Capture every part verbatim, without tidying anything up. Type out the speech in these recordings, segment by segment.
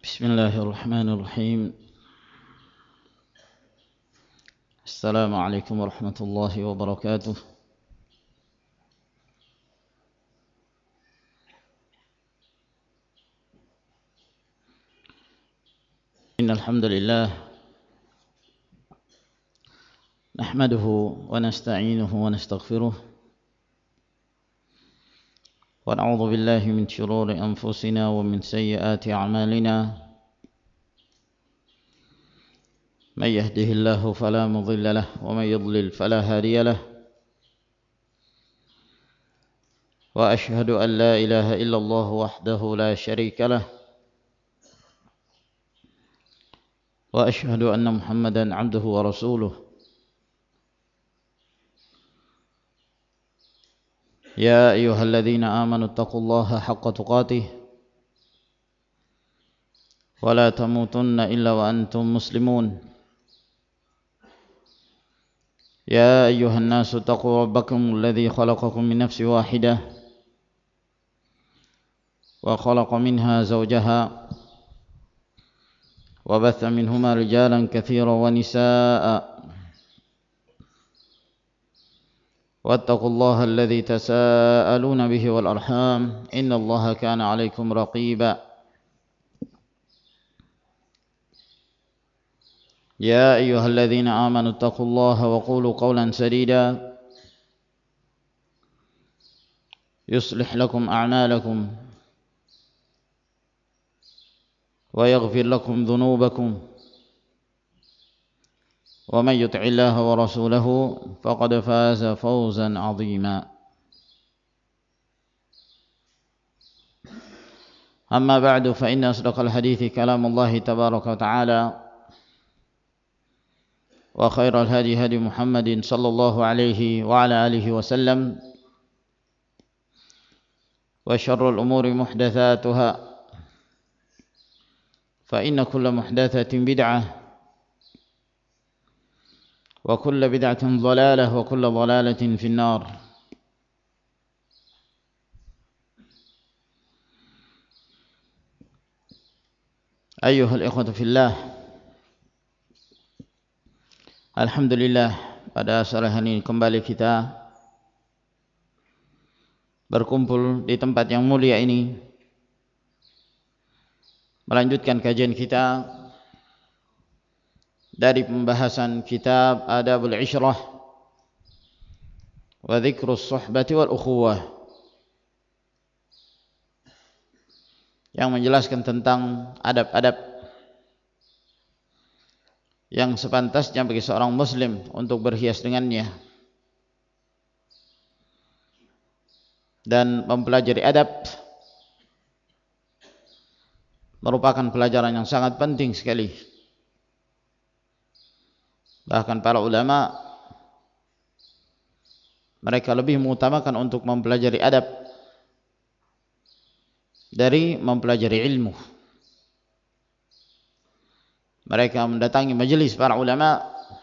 بسم الله الرحمن الرحيم. السلام عليكم ورحمة الله وبركاته. إن الحمد لله نحمده ونستعينه ونستغفره ونعوذ بالله من شرور أنفسنا ومن سيئات أعمالنا. من يهده الله فلا مضل له ومن يضلل فلا هادي له. وأشهد أن لا إله إلا الله وحده لا شريك له. وأشهد أن محمدا عبده ورسوله. يا أيها الذين آمنوا اتقوا الله حق تقاته ولا تموتن إلا وأنتم مسلمون. يا أيها الناس اتقوا ربكم الذي خلقكم من نفس واحدة وخلق منها زوجها وبث منهما رجالا كثيرا ونساء. واتقوا الله الذي تساءلون به والأرحام إن الله كان عليكم رقيبا. يا أيها الذين آمنوا اتقوا الله وقولوا قولا سديدا يصلح لكم أعمالكم ويغفر لكم ذنوبكم ومن يطع الله ورسوله فقد فاز فوزا عظيما. أما بعد فإن أصدق الحديث كلام الله تبارك وتعالى وخير الهدي هدي محمد صلى الله عليه وعلى آله وسلم وشر الأمور محدثاتها فإن كل محدثة بدعة وكل بدعة ضلالة وكل ضلالة في النار. أيها الإخوة في الله, alhamdulillah pada sore hari ini kembali kita berkumpul di tempat yang mulia ini melanjutkan kajian kita dari pembahasan kitab Adabul Ishrah wa Dzikrus Suhbati wal Ukhuwah yang menjelaskan tentang adab-adab yang sepantasnya bagi seorang muslim untuk berhias dengannya dan mempelajari adab merupakan pelajaran yang sangat penting sekali. Bahkan para ulama mereka lebih mengutamakan untuk mempelajari adab dari mempelajari ilmu. Mereka mendatangi majelis para ulama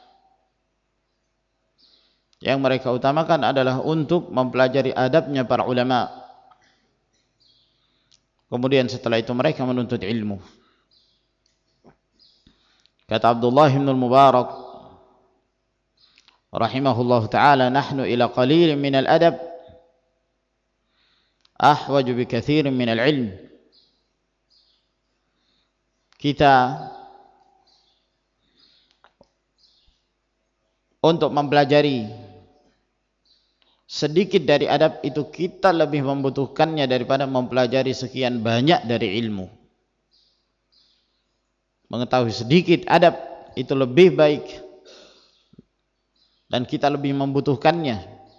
yang mereka utamakan adalah untuk mempelajari adabnya para ulama. Kemudian setelah itu mereka menuntut ilmu. Kata Abdullah bin Al-Mubarak rahimahullah ta'ala, nahnu ila qalilin min al-adab ahwaju bi kathirin min al-ilm. Kita untuk mempelajari sedikit dari adab itu kita lebih membutuhkannya daripada mempelajari sekian banyak dari ilmu. Mengetahui sedikit adab itu lebih baik dan kita lebih membutuhkannya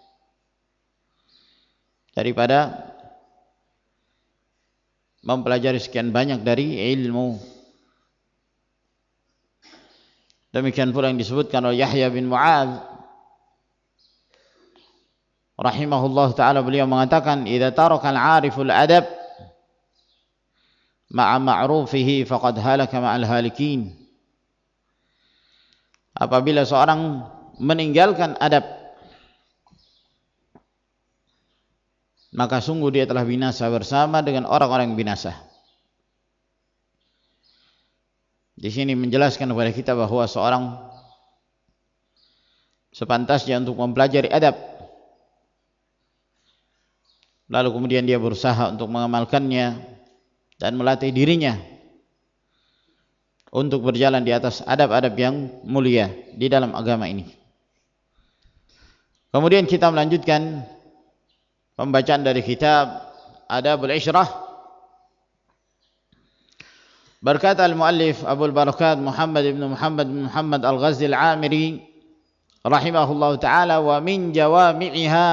daripada mempelajari sekian banyak dari ilmu. Demikian pula yang disebutkan oleh Yahya bin Mu'adz rahimahullah ta'ala, beliau mengatakan, idza taraka al-'ariful adab ma'a ma'rufihi faqad halaka ma'al halikin. Apabila seorang meninggalkan adab, maka sungguh dia telah binasa bersama dengan orang-orang binasa. di sini menjelaskan kepada kita bahwa seorang sepantasnya untuk mempelajari adab, lalu kemudian dia berusaha untuk mengamalkannya dan melatih dirinya untuk berjalan di atas adab-adab yang mulia di dalam agama ini. Kemudian kita melanjutkan pembacaan dari kitab Adabul Ishrah. Berkata al-muallif Abu al-Barakat Muhammad ibn Muhammad bin Muhammad al-Ghazzi al-Amiri rahimahullahu ta'ala, wa min jawami'iha,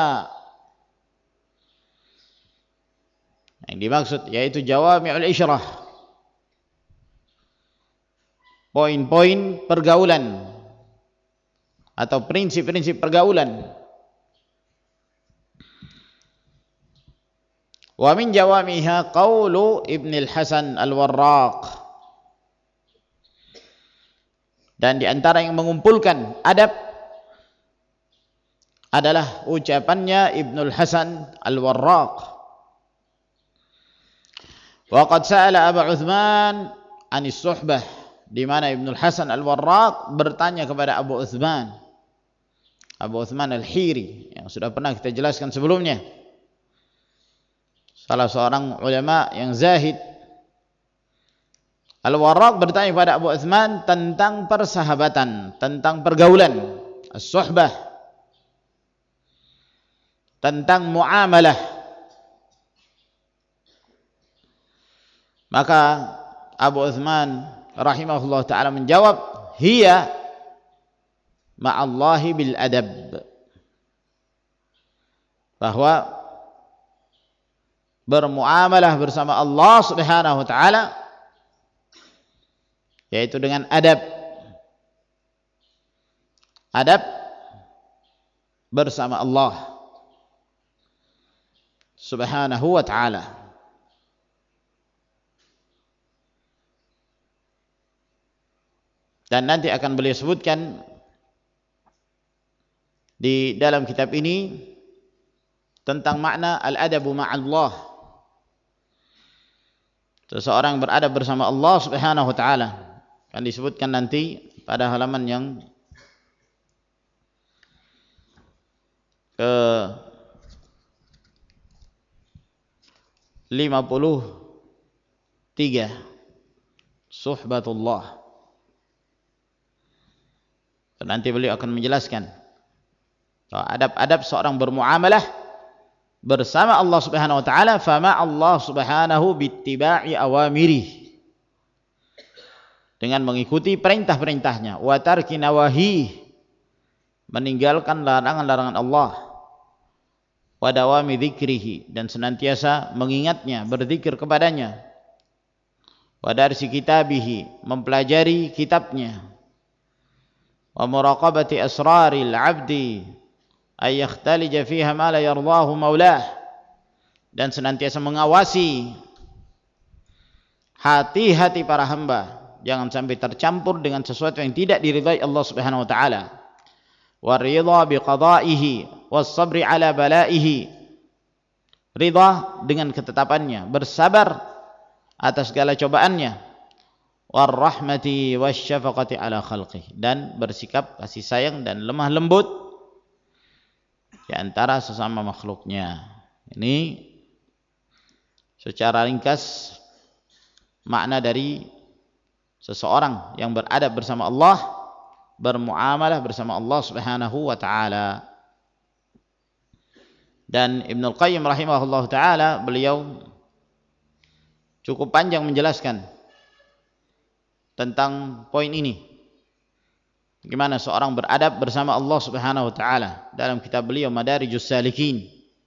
yang dimaksud yaitu jawami'ul isyrah, poin-poin pergaulan atau prinsip-prinsip pergaulan. Wa min jawamiha qaulu Ibn al-Hasan al-Warraq, dan di antara yang mengumpulkan adab adalah ucapannya Ibn al-Hasan al-Warraq. Wa qad sa'ala Abu Uthman anis suhbah, di mana Ibn al-Hasan al-Warraq bertanya kepada Abu Uthman, Abu Uthman al-Hiri, yang sudah pernah kita jelaskan sebelumnya, salah seorang ulama yang zahid. Al-Warraq bertanya kepada Abu Uthman tentang persahabatan, tentang pergaulan, as-suhbah, tentang muamalah. Maka Abu Uthman rahimahullah ta'ala menjawab, hiya ma'allahi bil adab, bahwa bermuamalah bersama Allah subhanahu wa ta'ala yaitu dengan adab. Adab bersama Allah subhanahu wa ta'ala. Dan nanti akan beliau sebutkan di dalam kitab ini tentang makna al-adabu ma'allah, seseorang beradab bersama Allah subhanahu wa ta'ala. Akan disebutkan nanti pada halaman yang ke lima puluh tiga, suhbatullah. Dan nanti beliau akan menjelaskan adab-adab seorang bermuamalah bersama Allah subhanahu wa ta'ala. Fama Allah subhanahu bittiba'i awamirih, dengan mengikuti perintah-perintahnya, wa tarki nawahi, meninggalkan larangan-larangan Allah, wa dawami dzikrihi, dan senantiasa mengingatnya, berzikir kepadanya, wa darsi kitabihi, mempelajari kitabnya, wa muraqabati asraril abdi ay yakhtalija fiha ma la yardahu maulah, dan senantiasa mengawasi hati-hati para hamba, jangan sampai tercampur dengan sesuatu yang tidak diridhai Allah subhanahu wa ta'ala. Wa ridha biqada'ihi was sabri ala bala'ihi, ridha dengan ketetapannya, bersabar atas segala cobaannya. War rahmati wasyafaqati ala khalqih, dan bersikap kasih sayang dan lemah lembut di antara sesama makhluknya. Ini secara ringkas makna dari seseorang yang beradab bersama Allah, bermuamalah bersama Allah subhanahu wa ta'ala. Dan Ibnul Qayyim rahimahullah ta'ala, beliau cukup panjang menjelaskan tentang poin ini, bagaimana seorang beradab bersama Allah subhanahu wa ta'ala, dalam kitab beliau Madarijus Salikin.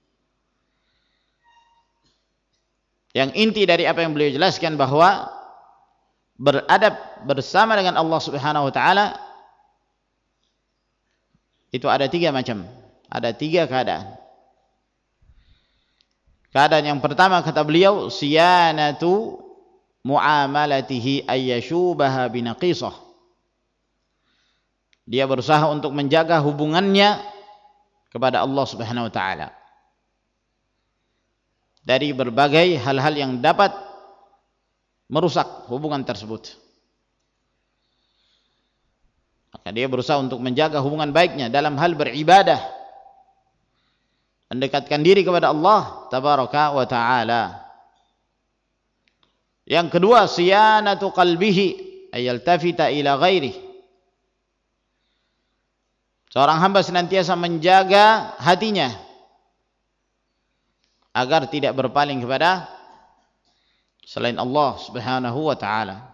Yang inti dari apa yang beliau jelaskan bahwa beradab bersama dengan Allah subhanahu wa ta'ala itu ada tiga macam, ada tiga keadaan. Keadaan yang pertama, kata beliau, siyanatu muamalatihi ayyashubaha binaqisah, dia berusaha untuk menjaga hubungannya kepada Allah subhanahu wa ta'ala dari berbagai hal-hal yang dapat merusak hubungan tersebut. Maka dia berusaha untuk menjaga hubungan baiknya dalam hal beribadah, mendekatkan diri kepada Allah tabaraka wa ta'ala. Yang kedua, siyanatu qalbihi ayaltafita ila ghairihi. Seorang hamba senantiasa menjaga hatinya agar tidak berpaling kepada selain Allah Subhanahu wa ta'ala.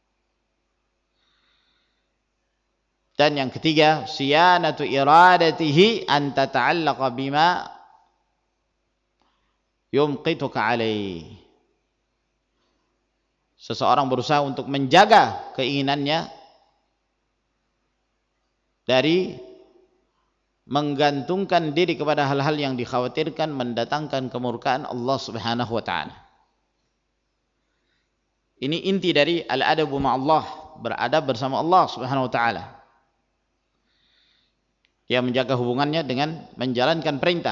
Dan yang ketiga, siyanatu iradatihi an tata'allaqa bima yumqituka alaih. Seseorang berusaha untuk menjaga keinginannya dari menggantungkan diri kepada hal-hal yang dikhawatirkan mendatangkan kemurkaan Allah Subhanahu wa ta'ala. Ini inti dari al-adabu ma'allah, beradab bersama Allah Subhanahu wa ta'ala. Dia menjaga hubungannya dengan menjalankan perintah,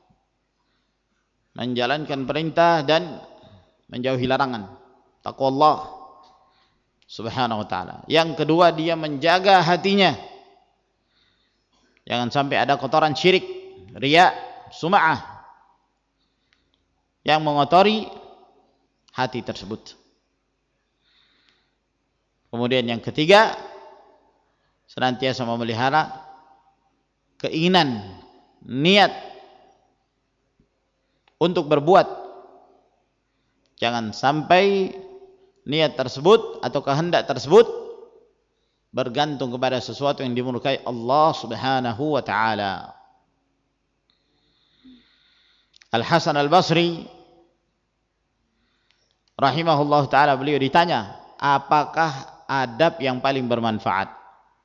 menjalankan perintah dan menjauhi larangan, taqwa Allah Subhanahu wa ta'ala. Yang kedua, dia menjaga hatinya, jangan sampai ada kotoran syirik, riya, sum'ah yang mengotori hati tersebut. Kemudian yang ketiga, senantiasa memelihara keinginan, niat untuk berbuat. Jangan sampai niat tersebut atau kehendak tersebut bergantung kepada sesuatu yang dimurkai Allah Subhanahu wa ta'ala. Al-Hasan Al-Basri rahimahullah ta'ala, beliau ditanya, apakah adab yang paling bermanfaat?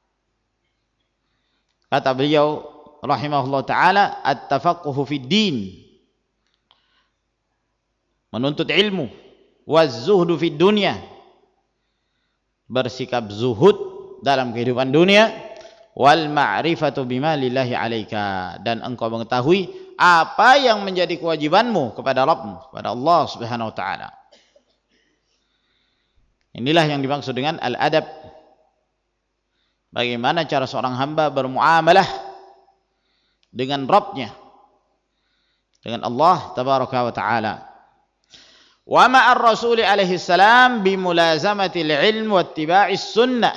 Kata beliau rahimahullah ta'ala, at-tafaqquhu fid din, menuntut ilmu, waz-zuhdu fid dunya, bersikap zuhud dalam kehidupan dunia, wal ma'rifatu bima lillahi alaika, dan engkau mengetahui apa yang menjadi kewajibanmu kepada Rabbmu, kepada Allah Subhanahu wa ta'ala. Inilah yang dimaksud dengan al-adab. Bagaimana cara seorang hamba bermuamalah dengan Rabbnya, dengan Allah tabaraka wa ta'ala. Wa ma'ar rasuli alaihi salam bimulazamatil ilm wa ittiba'is sunnah.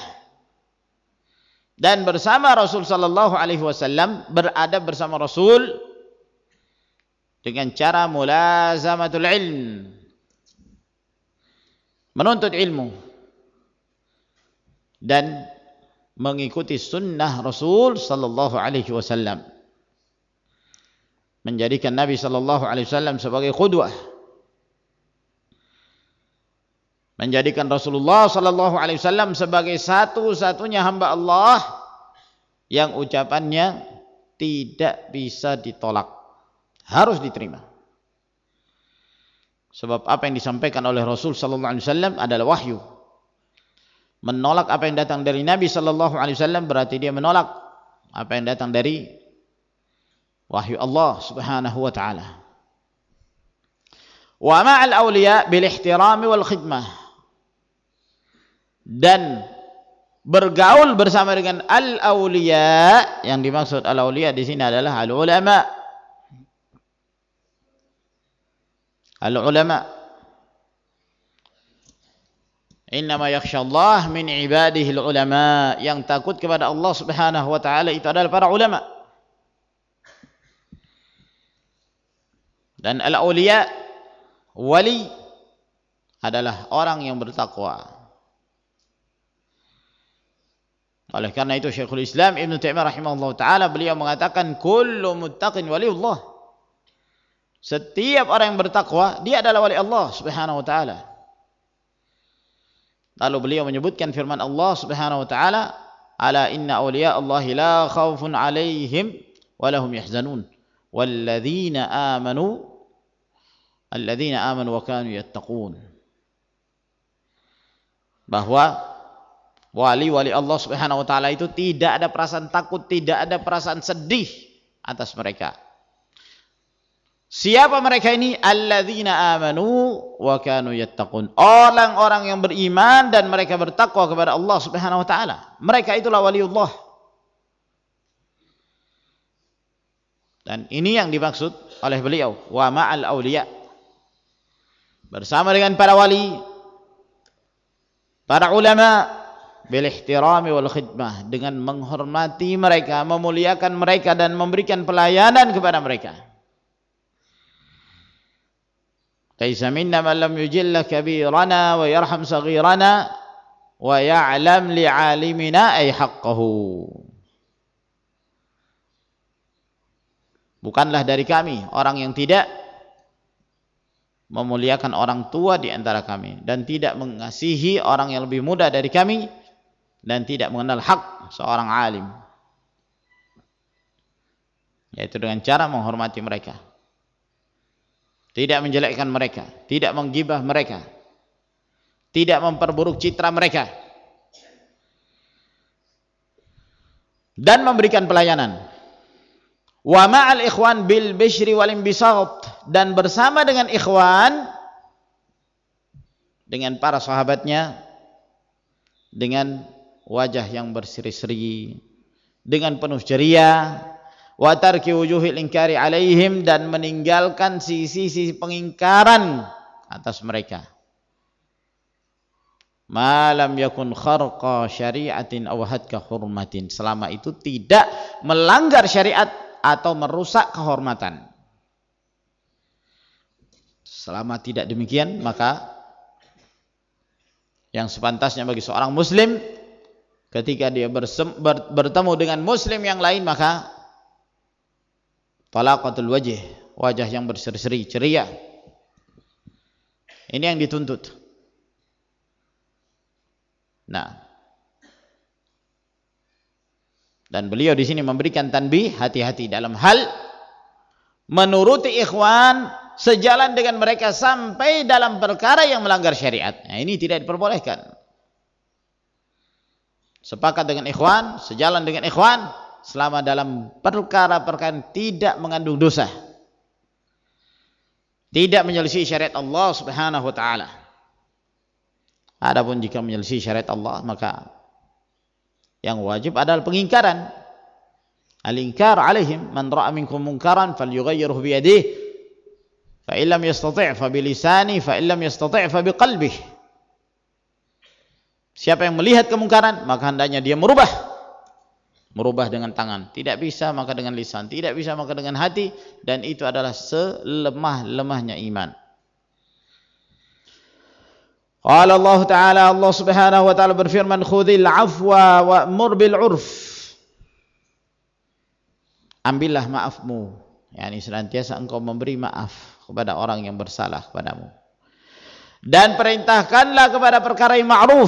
Dan bersama Rasul sallallahu alaihi wasallam, beradab bersama Rasul dengan cara mulazamatul ilm, menuntut ilmu dan mengikuti sunnah Rasul sallallahu alaihi wasallam, menjadikan Nabi sallallahu alaihi wasallam sebagai qudwah, menjadikan Rasulullah sallallahu alaihi wasallam sebagai satu-satunya hamba Allah yang ucapannya tidak bisa ditolak, harus diterima. Sebab apa yang disampaikan oleh Rasul sallallahu alaihi wasallam adalah wahyu. Menolak apa yang datang dari Nabi sallallahu alaihi wasallam berarti dia menolak apa yang datang dari wahyu Allah Subhanahu wa ta'ala. Wa ma'al awliya bil ihtirami wal khidmah, dan bergaul bersama dengan al-awliya. Yang dimaksud al-awliya di sini adalah al-ulama. Al-ulama, innama yakhshallah min ibadihi al-ulama, yang takut kepada Allah Subhanahu wa ta'ala itu adalah para ulama. Dan al-awliya, wali, adalah orang yang bertakwa. Oleh karena itu Syekhul Islam Ibnu Taimiyah rahimahullah ta'ala, beliau mengatakan kullu muttaqin waliullah, setiap orang yang bertakwa dia adalah wali Allah Subhanahu wa ta'ala. Lalu beliau menyebutkan firman Allah Subhanahu wa ta'ala, ala inna awliya Allahi la khawfun alaihim wa lahum yahzanun walladzina amanu alladzina amanu wa kanu yattaqun. Bahwa wali-wali Allah Subhanahu wa ta'ala itu tidak ada perasaan takut, tidak ada perasaan sedih atas mereka. Siapa mereka ini? Alladzina amanu wa kanu yattaqun. Orang-orang yang beriman dan mereka bertakwa kepada Allah Subhanahu wa taala. Mereka itulah waliullah. Dan ini yang dimaksud oleh beliau, wa ma'al auliya. Bersama dengan para wali, para ulama, bil ihtirami wal khidmah, dengan menghormati mereka, memuliakan mereka dan memberikan pelayanan kepada mereka. Laisa minna man lam yujilla kabirana wa yarham saghirana wa ya'lam li'alimina ay haqqahu. Bukanlah dari kami orang yang tidak memuliakan orang tua di antara kami dan tidak mengasihi orang yang lebih muda dari kami dan tidak mengenal hak seorang alim, yaitu dengan cara menghormati mereka, tidak menjelekkan mereka, tidak menggibah mereka, tidak memperburuk citra mereka, dan memberikan pelayanan. Wa ma'al ikhwan bil bishri wal imbisat, dan bersama dengan ikhwan, dengan para sahabatnya, dengan wajah yang berseri-seri, dengan penuh ceria, wa tarki wujuhil inkari alaihim, dan meninggalkan sisi-sisi pengingkaran atas mereka. Ma lam yakun kharqa syari'atin aw hadka hurmatin, selama itu tidak melanggar syariat atau merusak kehormatan. Selama tidak demikian, maka yang sepantasnya bagi seorang muslim ketika dia bersem, ber, bertemu dengan muslim yang lain, maka talaqatul wajh, wajah yang berseri-seri, ceria. Ini yang dituntut. Nah, dan beliau di sini memberikan tanbih, hati-hati dalam hal menuruti ikhwan sejalan dengan mereka sampai dalam perkara yang melanggar syariat. Nah, ini tidak diperbolehkan. Sepakat dengan ikhwan, sejalan dengan ikhwan selama dalam perkara-perkara tidak mengandung dosa, tidak menyelisih syariat Allah Subhanahu wa taala. Adapun jika menyelisih syariat Allah, maka yang wajib adalah pengingkaran. Al-inkar alaihim, man ra'a minkum munkaran falyughayyirhu bi yadihi fa in lam yastati' fa bi lisanihi fa in lam yastati' fa bi qalbihi. Siapa yang melihat kemungkaran, maka hendaknya dia merubah. Merubah dengan tangan, tidak bisa maka dengan lisan, tidak bisa maka dengan hati, dan itu adalah selemah-lemahnya iman. Qala Allah Ta'ala, Allah Subhanahu wa taala berfirman, khudhil afwa wa'mur bil 'urf. Ambillah maafmu, yakni senantiasa engkau memberi maaf kepada orang yang bersalah kepadamu, dan perintahkanlah kepada perkara yang ma'ruf.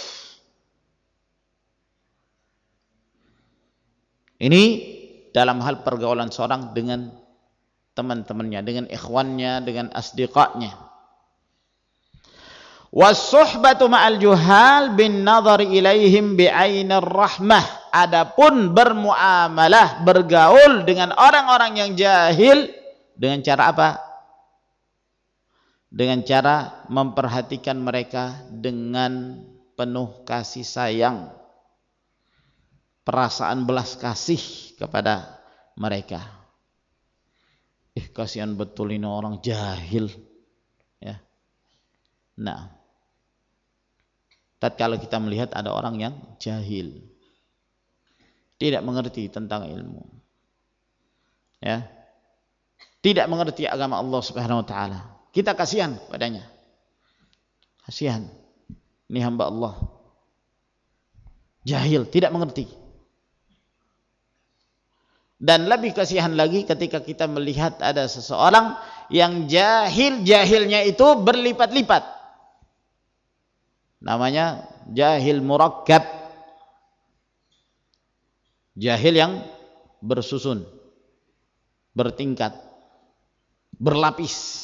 Ini dalam hal pergaulan seorang dengan teman-temannya, dengan ikhwannya, dengan asdiqanya. Was-suhbatu ma'al juhal bin nazar ilaihim bi'ainir rahmah. Adapun bermuamalah, bergaul dengan orang-orang yang jahil dengan cara apa? Dengan cara memperhatikan mereka dengan penuh kasih sayang, perasaan belas kasih kepada mereka. Eh, kasihan betul ini orang jahil, ya. Nah, tatkala kita melihat ada orang yang jahil, tidak mengerti tentang ilmu, ya, tidak mengerti agama Allah Subhanahu wa taala, kita kasihan padanya. Kasihan, ini hamba Allah jahil, tidak mengerti. Dan lebih kasihan lagi ketika kita melihat ada seseorang yang jahil-jahilnya itu berlipat-lipat. Namanya jahil murakkab, jahil yang bersusun, bertingkat, berlapis.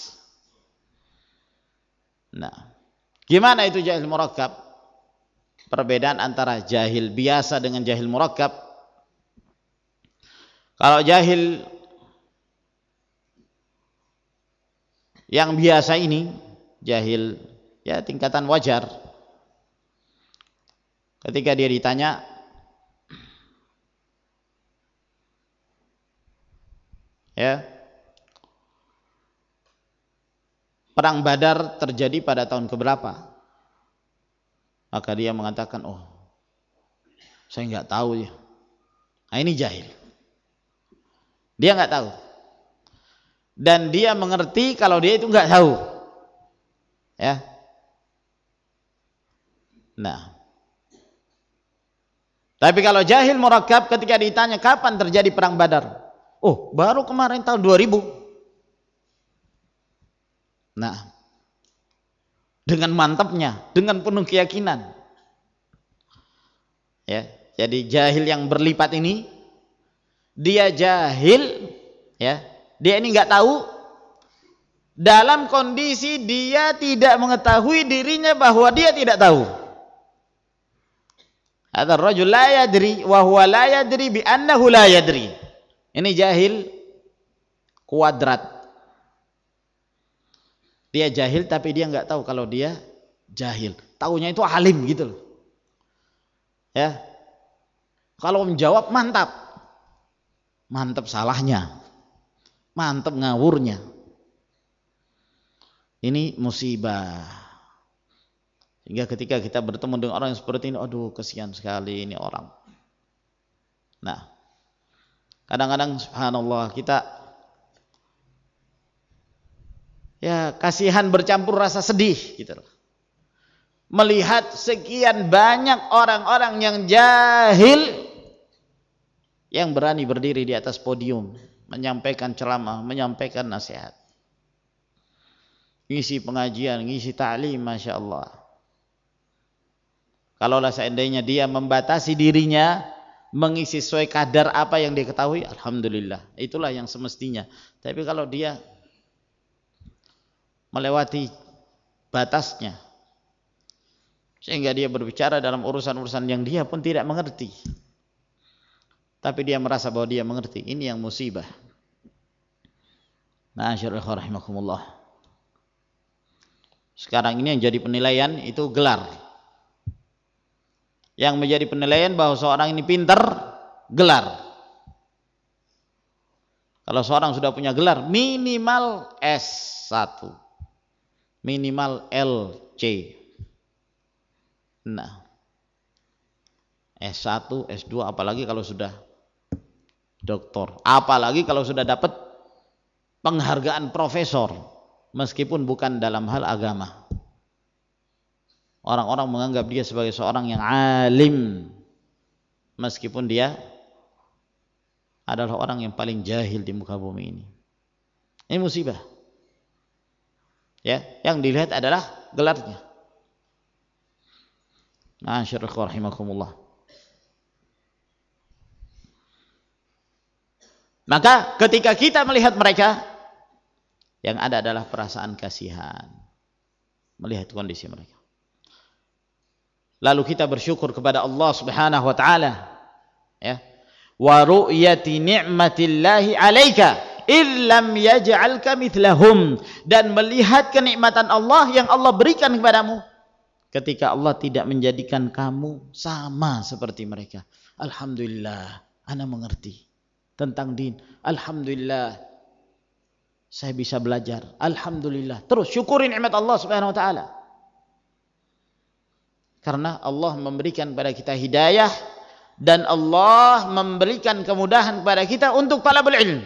Nah, gimana itu jahil murakkab? Perbedaan antara jahil biasa dengan jahil murakkab. Kalau jahil Yang biasa ini jahil ya tingkatan wajar. Ketika dia ditanya, ya, perang Badar terjadi pada tahun keberapa? Maka dia mengatakan, oh, saya nggak tahu ya. Nah, ini jahil. Dia nggak tahu. Dan dia mengerti kalau dia itu nggak tahu. Ya. Nah. Tapi kalau jahil murakkab ketika ditanya kapan terjadi perang Badar? Oh, baru kemarin tahun dua ribu. Nah, dengan mantapnya, dengan penuh keyakinan. Ya, jadi jahil yang berlipat ini, dia jahil, ya, dia ini nggak tahu dalam kondisi dia tidak mengetahui dirinya bahwa dia tidak tahu. Hadza ar-rajul la yadri wa huwa la yadri bi annahu la yadri. Ini jahil kuadrat. Dia jahil tapi dia nggak tahu kalau dia jahil. Taunya itu alim gitu loh. Ya. Kalau menjawab mantap. Mantap salahnya. Mantap ngawurnya. Ini musibah. Sehingga ketika kita bertemu dengan orang yang seperti ini, aduh kesian sekali ini orang. Nah, kadang-kadang subhanallah kita ya kasihan bercampur rasa sedih gitu loh. Melihat sekian banyak orang-orang yang jahil yang berani berdiri di atas podium, menyampaikan ceramah, menyampaikan nasihat. Ngisi pengajian, ngisi ta'lim, Masya Allah. Kalaulah seandainya dia membatasi dirinya, mengisi sesuai kadar apa yang dia ketahui, alhamdulillah, itulah yang semestinya. Tapi kalau dia melewati batasnya, sehingga dia berbicara dalam urusan-urusan yang dia pun tidak mengerti, tapi dia merasa bahwa dia mengerti, ini yang musibah. Ma'asyiral rahimakumullah. Sekarang ini yang jadi penilaian itu gelar. Yang menjadi penilaian bahwa seorang ini pintar, gelar. Kalau seorang sudah punya gelar minimal S satu, minimal L C. Nah, S satu, S dua, apalagi kalau sudah doktor, apalagi kalau sudah dapat penghargaan profesor, meskipun bukan dalam hal agama. Orang-orang menganggap dia sebagai seorang yang alim, meskipun dia adalah orang yang paling jahil di muka bumi ini. Ini musibah. Ya, yang dilihat adalah gelarnya. Ma'asyiral rahimakumullah. Maka ketika kita melihat mereka, yang ada adalah perasaan kasihan melihat kondisi mereka. Lalu kita bersyukur kepada Allah Subhanahu wa taala, ya. Wa ru'yati ni'matillahi 'alaika illam yaj'alka mithlahum, dan melihat kenikmatan Allah yang Allah berikan kepadamu ketika Allah tidak menjadikan kamu sama seperti mereka. Alhamdulillah, ana mengerti tentang din. Alhamdulillah, saya bisa belajar. Alhamdulillah. Terus syukuri nikmat Allah Subhanahu wa taala. Karena Allah memberikan pada kita hidayah dan Allah memberikan kemudahan kepada kita untuk talabul ilm.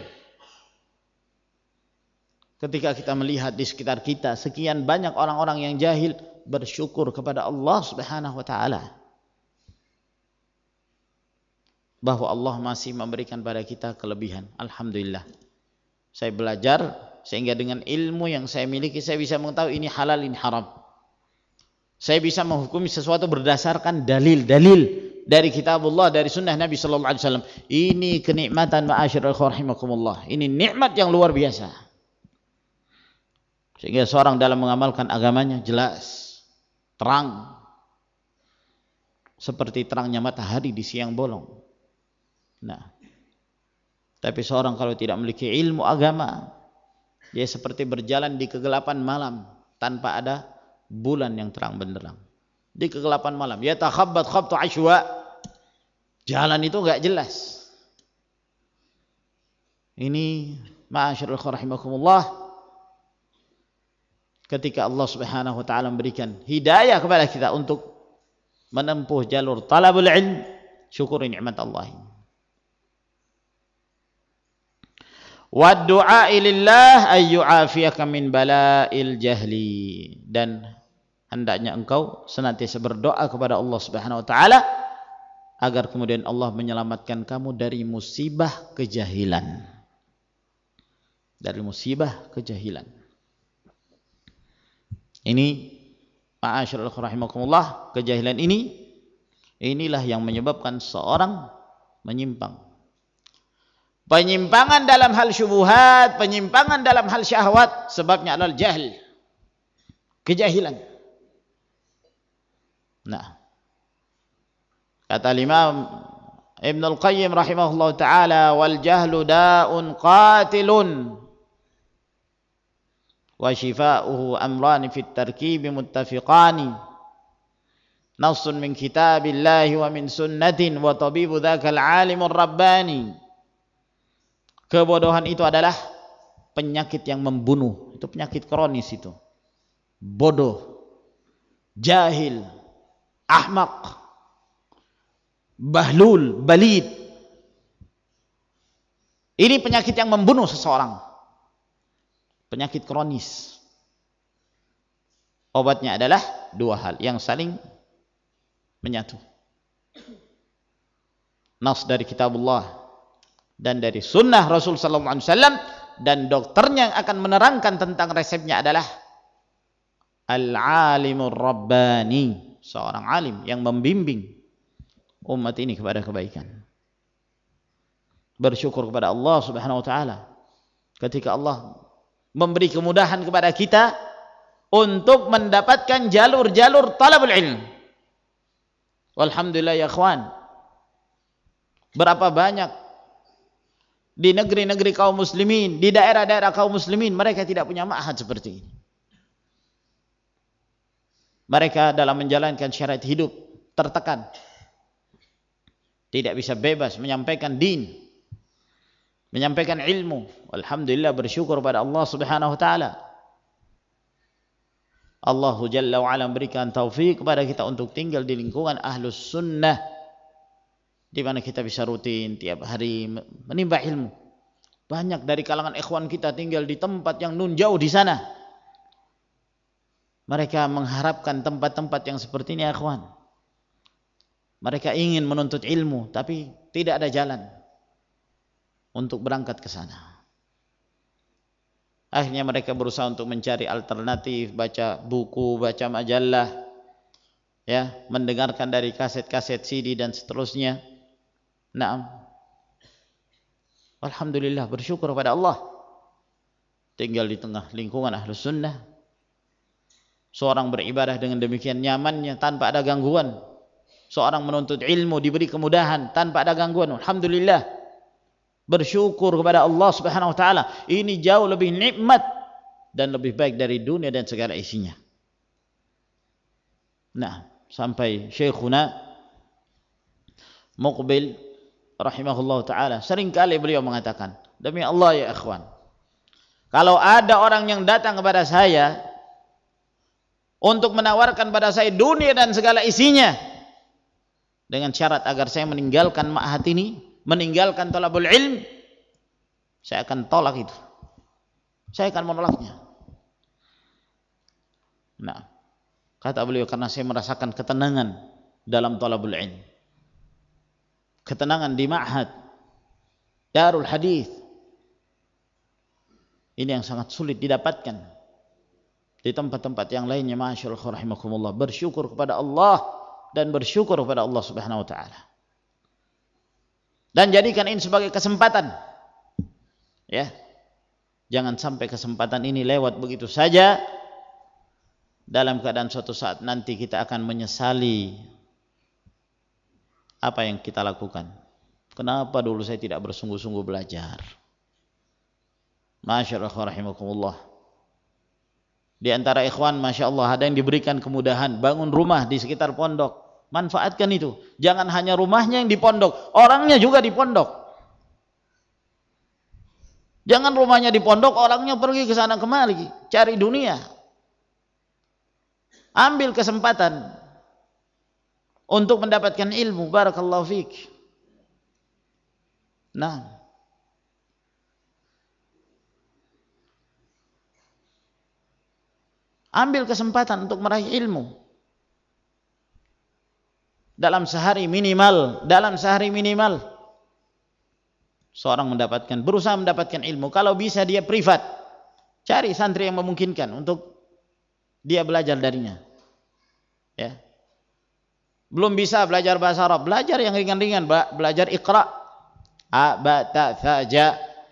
Ketika kita melihat di sekitar kita sekian banyak orang-orang yang jahil, bersyukur kepada Allah Subhanahu wa taala bahwa Allah masih memberikan pada kita kelebihan. Alhamdulillah. Saya belajar sehingga dengan ilmu yang saya miliki saya bisa mengetahui ini halal, ini haram. Saya bisa menghukumi sesuatu berdasarkan dalil-dalil dari kitabullah, dari sunnah Nabi sallallahu alaihi wasallam. Ini kenikmatan, ma'asyiral rahimakumullah. Ini nikmat yang luar biasa. Sehingga seorang dalam mengamalkan agamanya jelas, terang, seperti terangnya matahari di siang bolong. Nah, tapi seorang kalau tidak memiliki ilmu agama, Dia seperti berjalan di kegelapan malam tanpa ada bulan yang terang benderang. Di kegelapan malam, yatakhabbat khabtu ashwa. Jalan itu enggak jelas. Ini ma'asyiral rahimakumullah, ketika Allah Subhanahu wa taala memberikan hidayah kepada kita untuk menempuh jalur talabul ilm, syukuri nikmat Allah. Wa du'a lillah ay yu'afiyaka min bala'il jahli, dan hendaknya engkau senantiasa berdoa kepada Allah Subhanahu wa taala agar kemudian Allah menyelamatkan kamu dari musibah kejahilan. Dari musibah kejahilan. Ini ma'asyiral rahimakumullah, kejahilan ini inilah yang menyebabkan seorang menyimpang. Penyimpangan dalam hal syubhat, penyimpangan dalam hal syahwat, sebabnya adalah jahil, kejahilan. Nah, kata Imam Ibn Al-Qayyim rahimahullah ta'ala, wal jahlu da'un qatilun wa shifa'uhu amrani fit tarkibi muttafiqani, nassun min kitabillahi wa min sunnatin, wa tabibu dzakal alimur rabbani. Kebodohan itu adalah penyakit yang membunuh. Itu penyakit kronis itu. Bodoh, jahil, ahmaq, bahlul, balid. Ini penyakit yang membunuh seseorang. Penyakit kronis. Obatnya adalah dua hal yang saling menyatu. Nas dari kitabullah dan dari sunnah Rasul sallallahu alaihi wasallam, dan dokternya yang akan menerangkan tentang resepnya adalah al-alimur rabbani, seorang alim yang membimbing umat ini kepada kebaikan. Bersyukur kepada Allah Subhanahu wa taala ketika Allah memberi kemudahan kepada kita untuk mendapatkan jalur-jalur talabul ilm. Walhamdulillah ya ikhwan, berapa banyak di negeri-negeri kaum muslimin, di daerah-daerah kaum muslimin, mereka tidak punya ma'had seperti ini. Mereka dalam menjalankan syariat hidup tertekan, tidak bisa bebas menyampaikan din, menyampaikan ilmu. Alhamdulillah, bersyukur pada Allah Subhanahu wa taala. Allah Jalla wa ala memberikan taufik kepada kita untuk tinggal di lingkungan ahlus sunnah, di mana kita bisa rutin tiap hari menimba ilmu. Banyak dari kalangan ikhwan kita tinggal di tempat yang nun jauh di sana. Mereka mengharapkan tempat-tempat yang seperti ini ya ikhwan. Mereka ingin menuntut ilmu, tapi tidak ada jalan untuk berangkat ke sana. Akhirnya mereka berusaha untuk mencari alternatif, baca buku, baca majalah, ya, mendengarkan dari kaset-kaset C D dan seterusnya. Naam. Alhamdulillah, bersyukur kepada Allah. Tinggal di tengah lingkungan ahlus sunnah. Seorang beribadah dengan demikian nyamannya tanpa ada gangguan. Seorang menuntut ilmu diberi kemudahan tanpa ada gangguan. Alhamdulillah. Bersyukur kepada Allah Subhanahu wa taala. Ini jauh lebih nikmat dan lebih baik dari dunia dan segala isinya. Nah, sampai Syekhuna Muqbil rahimahullah ta'ala, seringkali beliau mengatakan, demi Allah ya ikhwan, kalau ada orang yang datang kepada saya untuk menawarkan pada saya dunia dan segala isinya dengan syarat agar saya meninggalkan ma'had ini, meninggalkan talabul ilm, saya akan tolak itu, saya akan menolaknya. Nah, kata beliau, karena saya merasakan ketenangan dalam talabul ilm, ketenangan di ma'had Darul Hadis. Ini yang sangat sulit didapatkan di tempat-tempat yang lainnya. Masyaallah rahimakumullah, bersyukur kepada Allah dan bersyukur kepada Allah Subhanahu wa taala. Dan jadikan ini sebagai kesempatan. Ya. Jangan sampai kesempatan ini lewat begitu saja dalam keadaan suatu saat nanti kita akan menyesali apa yang kita lakukan. Kenapa dulu saya tidak bersungguh-sungguh belajar? Masyaallah rahimakumullah. Di antara ikhwan Masya Allah ada yang diberikan kemudahan bangun rumah di sekitar pondok. Manfaatkan itu. Jangan hanya rumahnya yang di pondok, orangnya juga di pondok. Jangan rumahnya di pondok, orangnya pergi ke sana kemari cari dunia. Ambil kesempatan untuk mendapatkan ilmu. Barakallahu fiik. Nah, ambil kesempatan untuk meraih ilmu. Dalam sehari minimal, dalam sehari minimal seorang mendapatkan, berusaha mendapatkan ilmu. Kalau bisa dia privat, cari santri yang memungkinkan untuk dia belajar darinya. Ya. Belum bisa belajar bahasa Arab, belajar yang ringan-ringan, belajar Iqra, a ba ta tha ja.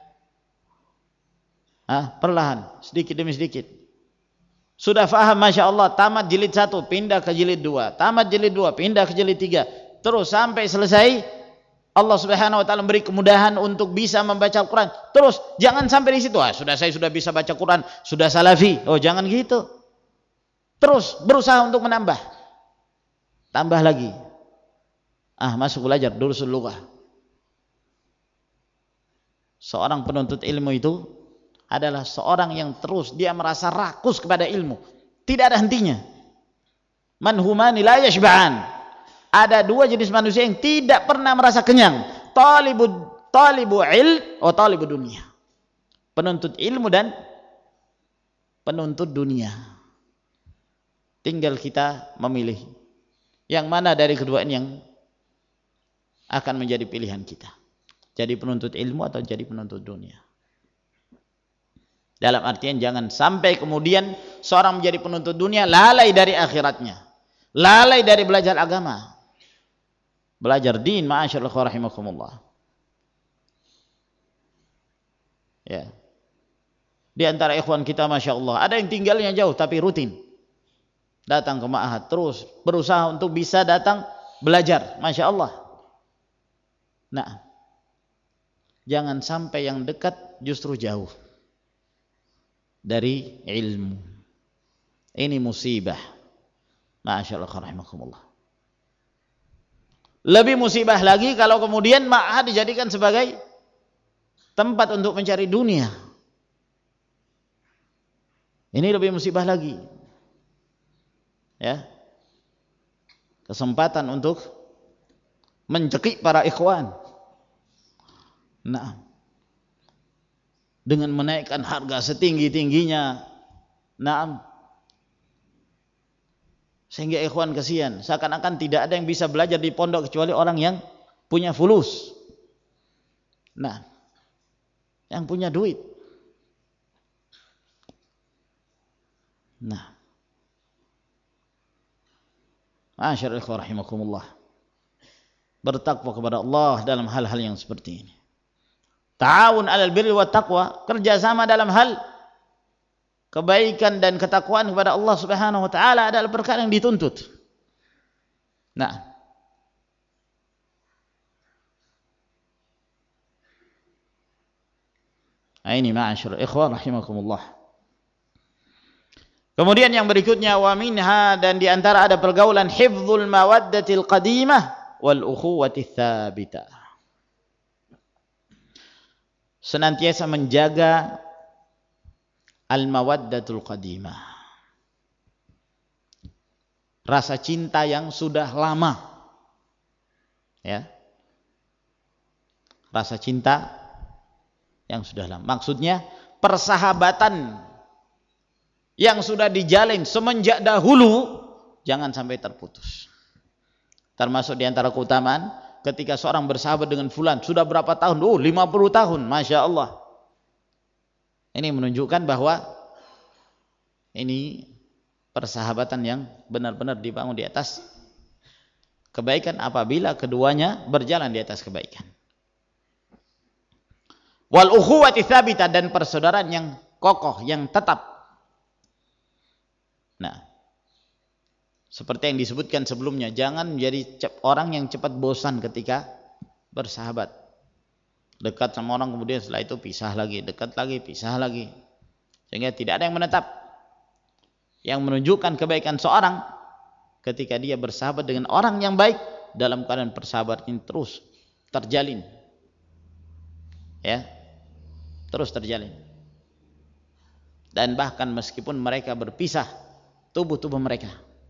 Ah, perlahan, sedikit demi sedikit. Sudah faham Masya Allah, tamat jilid satu, pindah ke jilid dua, tamat jilid dua, pindah ke jilid tiga, terus sampai selesai. Allah Subhanahu Wa Taala beri kemudahan untuk bisa membaca Al-Quran. Terus jangan sampai di situ, ah, sudah saya sudah bisa baca Quran, sudah salafi. Oh jangan gitu. Terus berusaha untuk menambah, tambah lagi. Ah masuk belajar durusul lughah. Seorang penuntut ilmu itu adalah seorang yang terus dia merasa rakus kepada ilmu, tidak ada hentinya. Man humani la yashba'an. Ada dua jenis manusia yang tidak pernah merasa kenyang. Talibu talibu ilm atau talibu dunia. Penuntut ilmu dan penuntut dunia. Tinggal kita memilih yang mana dari kedua ini yang akan menjadi pilihan kita. Jadi penuntut ilmu atau jadi penuntut dunia. Dalam artian jangan sampai kemudian seorang menjadi penuntut dunia lalai dari akhiratnya, lalai dari belajar agama, belajar din. Ma'asyarallah rahimakumullah. Ya. Di antara ikhwan kita Masya Allah ada yang tinggalnya jauh tapi rutin datang ke ma'had, terus berusaha untuk bisa datang belajar. Masya Allah. Nah, jangan sampai yang dekat justru jauh dari ilmu. Ini musibah. Masyaallah rahimakumullah. Lebih musibah lagi kalau kemudian ma'had dijadikan sebagai tempat untuk mencari dunia. Ini lebih musibah lagi. Ya. Kesempatan untuk mencekik para ikhwan. Nah, dengan menaikkan harga setinggi-tingginya. Naam. Sehingga ikhwan kasihan, seakan-akan tidak ada yang bisa belajar di pondok kecuali orang yang punya fulus. Nah, yang punya duit. Nah. Masyaallah rahimakumullah. Bertakwa kepada Allah dalam hal-hal yang seperti ini. Ta'awun 'alal birri wat taqwa, kerjasama dalam hal kebaikan dan ketakwaan kepada Allah Subhanahu wa taala adalah perkara yang dituntut. Nah, ini ma'asyiral ikhwan rahimakumullah. Kemudian yang berikutnya wa minha, dan di antara ada pergaulan hifdzul mawaddatil qadimah wal ukhuwati tsabitah. Senantiasa menjaga al-mawaddatul qadimah, rasa cinta yang sudah lama, ya, rasa cinta yang sudah lama. Maksudnya persahabatan yang sudah dijalin semenjak dahulu jangan sampai terputus. Termasuk di antara keutamaan ketika seorang bersahabat dengan fulan sudah berapa tahun? Oh, lima puluh tahun, Masya Allah. Ini menunjukkan bahwa ini persahabatan yang benar-benar dibangun di atas kebaikan apabila keduanya berjalan di atas kebaikan. Wal ukhuwati tsabitah, dan persaudaraan yang kokoh, yang tetap. Nah, seperti yang disebutkan sebelumnya, jangan menjadi orang yang cepat bosan ketika bersahabat. Dekat sama orang kemudian setelah itu pisah lagi, dekat lagi, pisah lagi. Sehingga tidak ada yang menetap. Yang menunjukkan kebaikan seorang ketika dia bersahabat dengan orang yang baik, dalam keadaan persahabatan terus terjalin. Ya. Terus terjalin. Dan bahkan meskipun mereka berpisah, tubuh-tubuh mereka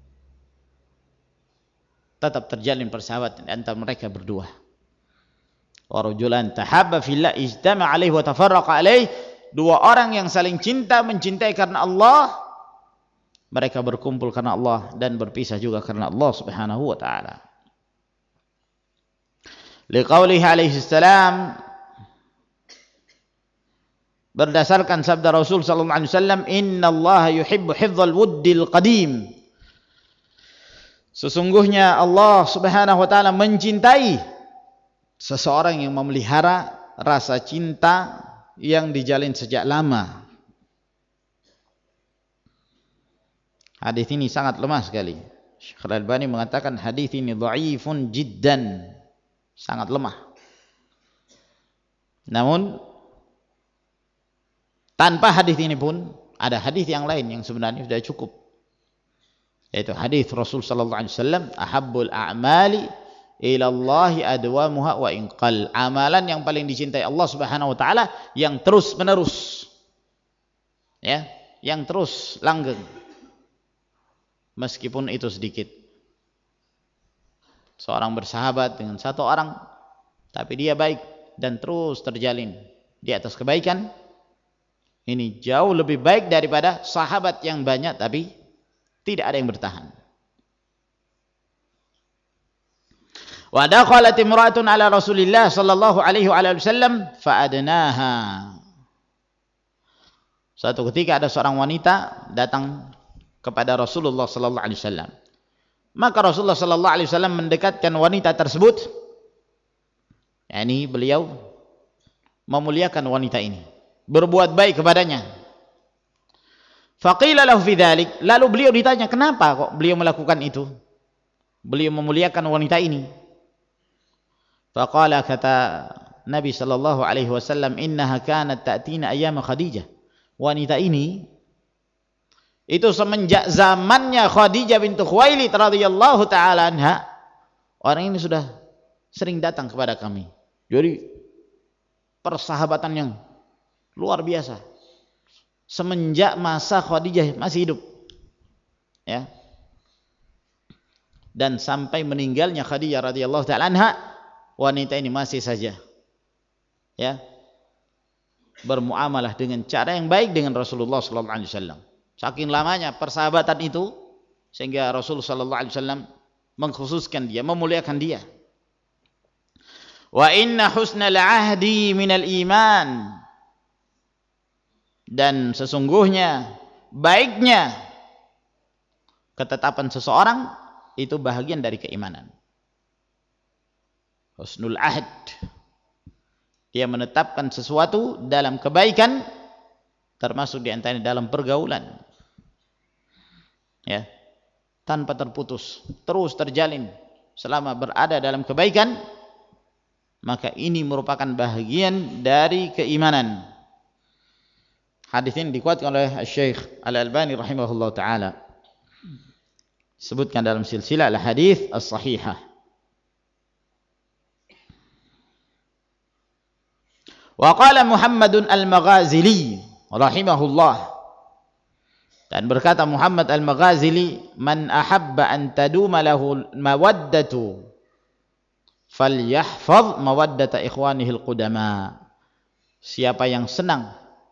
tetap terjalin persahabatan antara mereka berdua. Wa rajulan tahabba fillah ijtama alaihi wa tafarraqa alaihi. Dua orang yang saling cinta mencintai karena Allah, mereka berkumpul karena Allah dan berpisah juga karena Allah Subhanahu wa taala. Liqaulihi alaihi salam, berdasarkan sabda Rasul sallallahu alaihi wasallam, innallaha yuhibbu hifdzal wuddil qadim. Sesungguhnya Allah Subhanahu wa taala mencintai seseorang yang memelihara rasa cinta yang dijalin sejak lama. Hadis ini sangat lemah sekali. Syekh Al-Albani mengatakan hadis ini dhaifun jiddan, sangat lemah. Namun tanpa hadis ini pun ada hadis yang lain yang sebenarnya sudah cukup, yaitu hadis Rasul sallallahu alaihi wasallam, ahabbul a'mali ila Allahi adwamuha wa inqal. Amalan yang paling dicintai Allah Subhanahu wa taala yang terus menerus, ya, yang terus langgeng meskipun itu sedikit. Seorang bersahabat dengan satu orang tapi dia baik dan terus terjalin di atas kebaikan, ini jauh lebih baik daripada sahabat yang banyak tapi tidak ada yang bertahan. Wa dakhalat imra'atun ala Rasulillah sallallahu alaihi wasallam fa adnaha. Suatu ketika ada seorang wanita datang kepada Rasulullah sallallahu alaihi wasallam. Maka Rasulullah sallallahu alaihi wasallam mendekatkan wanita tersebut. Yani beliau memuliakan wanita ini, berbuat baik kepadanya. Faqila lahu fi dzalik, lalu beliau ditanya, kenapa kok beliau melakukan itu? Beliau memuliakan wanita ini. Faqala, kata Nabi sallallahu alaihi wasallam, innaha kanat ta'tina ayyama Khadijah. Wanita ini itu semenjak zamannya Khadijah bintu Khuwailid radhiyallahu taala anha, orang ini sudah sering datang kepada kami. Jadi persahabatan yang luar biasa semenjak masa Khadijah masih hidup, ya, dan sampai meninggalnya Khadijah radhiyallahu taala anha, wanita ini masih saja, ya, bermuamalah dengan cara yang baik dengan Rasulullah sallallahu alaihi wasallam. Saking lamanya persahabatan itu sehingga Rasulullah sallallahu alaihi wasallam mengkhususkan dia, memuliakan dia. Wa inna husnal ahdi minal iman, dan sesungguhnya baiknya ketetapan seseorang itu bahagian dari keimanan. Husnul ahd, dia menetapkan sesuatu dalam kebaikan, termasuk diantaranya dalam pergaulan, ya, tanpa terputus, terus terjalin selama berada dalam kebaikan, maka ini merupakan bahagian dari keimanan. Hadis ini dikuatkan oleh Syekh Al-Albani rahimahullah taala, sebutkan dalam silsilah al-hadis as-sahihah. Wa qala Muhammadun al-Maghazili rahimahullah, dan berkata Muhammad al-Maghazili, man ahabba an taduma lahu mawaddatu falyahfaz mawaddata ikhwanihi al-qudama. Siapa yang senang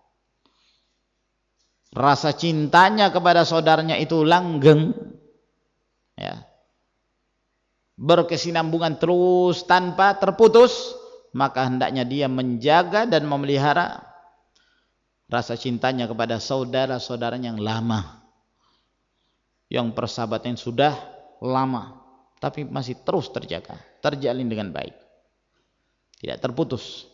rasa cintanya kepada saudaranya itu langgeng, ya, berkesinambungan terus tanpa terputus, maka hendaknya dia menjaga dan memelihara rasa cintanya kepada saudara-saudaranya yang lama, yang persahabatan sudah lama tapi masih terus terjaga, terjalin dengan baik, tidak terputus.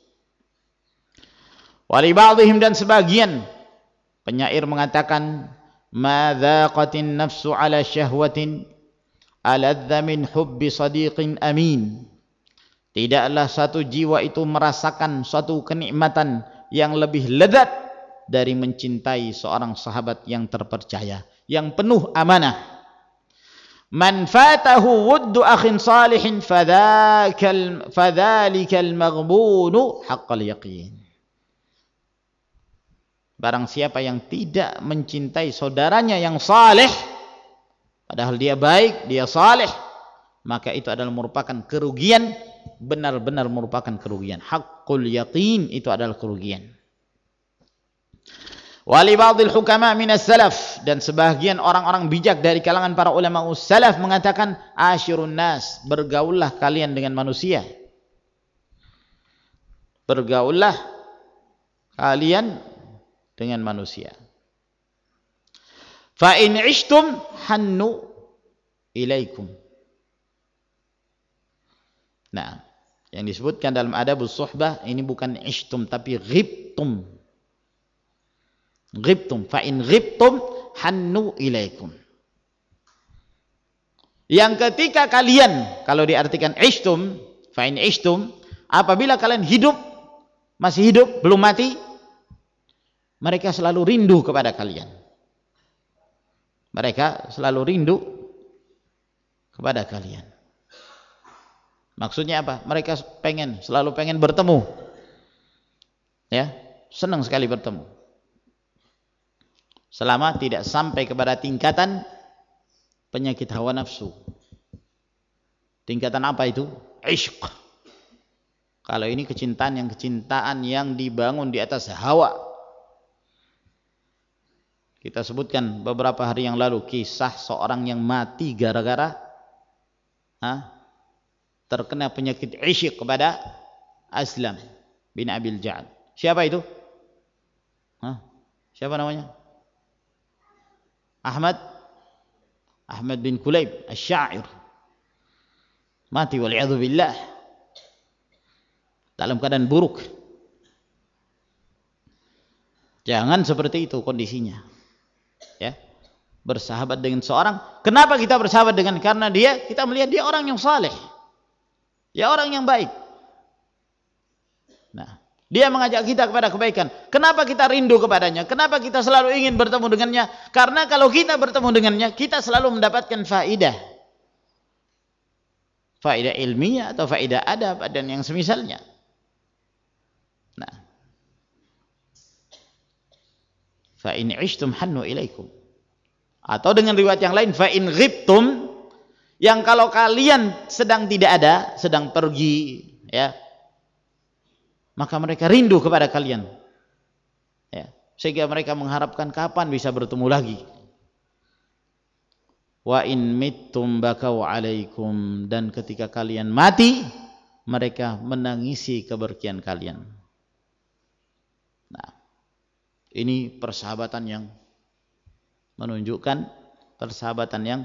Wali ba'dihim, dan sebagian penyair mengatakan, ma dhaqatin nafsu ala syahwatin aladza min hubbi sadiqin amin. Tidaklah satu jiwa itu merasakan suatu kenikmatan yang lebih lezat dari mencintai seorang sahabat yang terpercaya, yang penuh amanah. Man fatahu wuddu akhin salihin fadzakal fadzalikal maghbunu haqqal yaqin. Barang siapa yang tidak mencintai saudaranya yang saleh, padahal dia baik, dia saleh, maka itu adalah merupakan kerugian, benar-benar merupakan kerugian. Haqqul yaqin, itu adalah kerugian. Wali ba'dil hukama minas salaf, dan sebahagian orang-orang bijak dari kalangan para ulama salaf mengatakan, asyirun nas, bergaullah kalian dengan manusia. Bergaullah kalian dengan manusia. Fa in ishtum hannu ilaikum. Nah, yang disebutkan dalam adabus suhbah ini bukan ishtum tapi ghibtum. Ghibtum, fa in ghibtum hannu ilaikum. Yang ketika kalian, kalau diartikan ishtum, fa in ishtum, apabila kalian hidup, masih hidup, belum mati, mereka selalu rindu kepada kalian. Mereka selalu rindu kepada kalian. Maksudnya apa? Mereka pengen, selalu pengen bertemu. Ya, senang sekali bertemu. Selama tidak sampai kepada tingkatan penyakit hawa nafsu. Tingkatan apa itu? Ishq. Kalau ini kecintaan yang kecintaan yang dibangun di atas hawa. Kita sebutkan beberapa hari yang lalu kisah seorang yang mati gara-gara ha, terkena penyakit isyq kepada Aslam bin Abil Ja'ad. Siapa itu? Hah? Siapa namanya? Ahmad Ahmad bin Kulayb asy-Sya'ir. Mati wal'iyadzu billah dalam keadaan buruk. Jangan seperti itu kondisinya. Ya, bersahabat dengan seorang. Kenapa kita bersahabat dengan? Karena dia, kita melihat dia orang yang saleh, dia orang yang baik. Nah, dia mengajak kita kepada kebaikan. Kenapa kita rindu kepadanya? Kenapa kita selalu ingin bertemu dengannya? Karena kalau kita bertemu dengannya, kita selalu mendapatkan faidah, faidah ilmiah atau faidah adab dan yang semisalnya. Nah, fa in ishtum hannu ilaikum. Atau dengan riwayat yang lain, fa in ghibtum, yang kalau kalian sedang tidak ada, sedang pergi, ya, maka mereka rindu kepada kalian. Ya, sehingga mereka mengharapkan kapan bisa bertemu lagi. Wa in mittum bakau alaikum, dan ketika kalian mati, mereka menangisi kepergian kalian. Nah, ini persahabatan yang menunjukkan persahabatan yang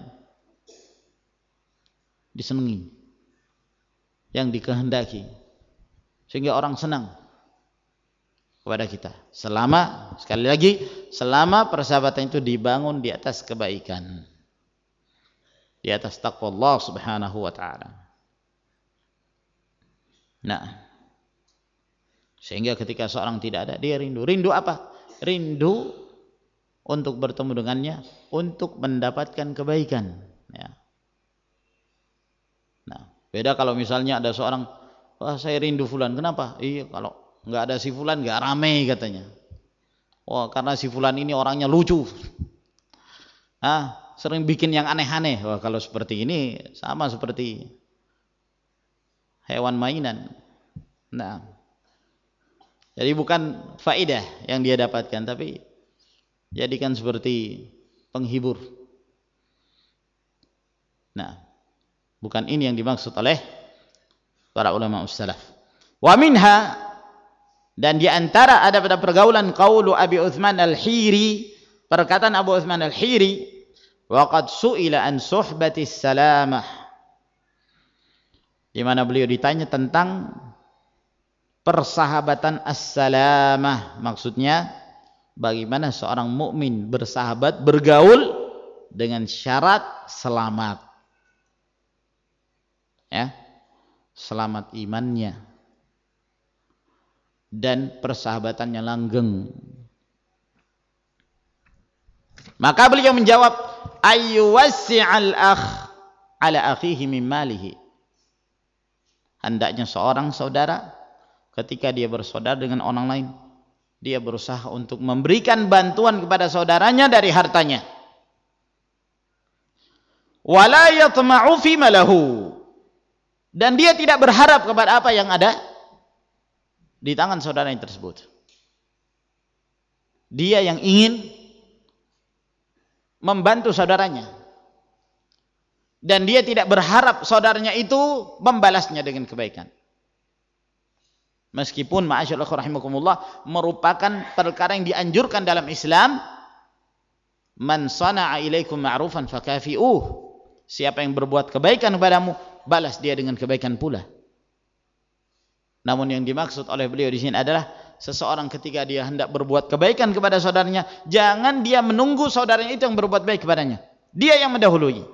disenangi, yang dikehendaki, sehingga orang senang kepada kita. Selama, sekali lagi, selama persahabatan itu dibangun di atas kebaikan, di atas taqwa Allah Subhanahu wa ta'ala. Nah, sehingga ketika seorang tidak ada, dia rindu. Rindu apa? Rindu untuk bertemu dengannya, untuk mendapatkan kebaikan. Ya. Nah, beda kalau misalnya ada seorang, wah saya rindu fulan. Kenapa? Iya, kalau nggak ada si fulan nggak ramai katanya. Wah, karena si fulan ini orangnya lucu. Ah, sering bikin yang aneh-aneh. Wah, kalau seperti ini sama seperti hewan mainan. Nah, jadi bukan faedah yang dia dapatkan, tapi jadikan seperti penghibur. Nah, bukan ini yang dimaksud oleh para ulama ussalaf. Wa minha, dan di antara ada pada pergaulan qaulu Abi Utsman Al-Hiri, perkataan Abu Utsman Al-Hiri, wa qad su'ila an suhbatis salamah, di mana beliau ditanya tentang persahabatan as-salamah. Maksudnya bagaimana seorang mukmin bersahabat, bergaul dengan syarat selamat. Ya. selamat imannya dan persahabatannya langgeng. Maka beliau menjawab, ayyuwassi'al akh ala akhihi min malihi. Hendaknya seorang saudara ketika dia bersaudara dengan orang lain, dia berusaha untuk memberikan bantuan kepada saudaranya dari hartanya. Wala yatma'u fima lahu, dan dia tidak berharap kepada apa yang ada di tangan saudaranya tersebut. Dia yang ingin membantu saudaranya, dan dia tidak berharap saudaranya itu membalasnya dengan kebaikan. Meskipun ma'asyaallah rahimakumullah merupakan perkara yang dianjurkan dalam Islam, man sana'a ilaikum ma'rufan fakafi'uh. Siapa yang berbuat kebaikan kepadamu, balas dia dengan kebaikan pula. Namun yang dimaksud oleh beliau di sini adalah seseorang ketika dia hendak berbuat kebaikan kepada saudaranya, jangan dia menunggu saudaranya itu yang berbuat baik kepadanya. Dia yang mendahului.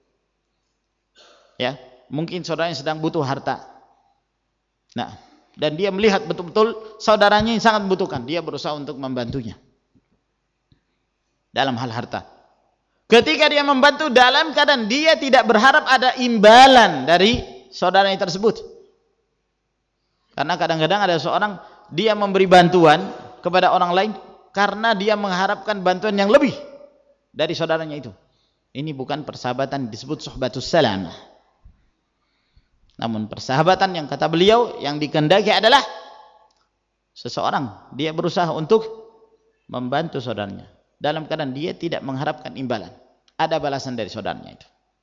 Ya, mungkin saudaranya sedang butuh harta. Nah, dan dia melihat betul-betul saudaranya yang sangat membutuhkan, dia berusaha untuk membantunya dalam hal harta. Ketika dia membantu dalam keadaan dia tidak berharap ada imbalan dari saudaranya tersebut. Karena kadang-kadang ada seorang dia memberi bantuan kepada orang lain karena dia mengharapkan bantuan yang lebih dari saudaranya itu. Ini bukan persahabatan, disebut suhbatus salam. Namun persahabatan yang kata beliau yang dikehendaki adalah seseorang dia berusaha untuk membantu saudaranya dalam keadaan dia tidak mengharapkan imbalan, ada balasan dari saudaranya itu.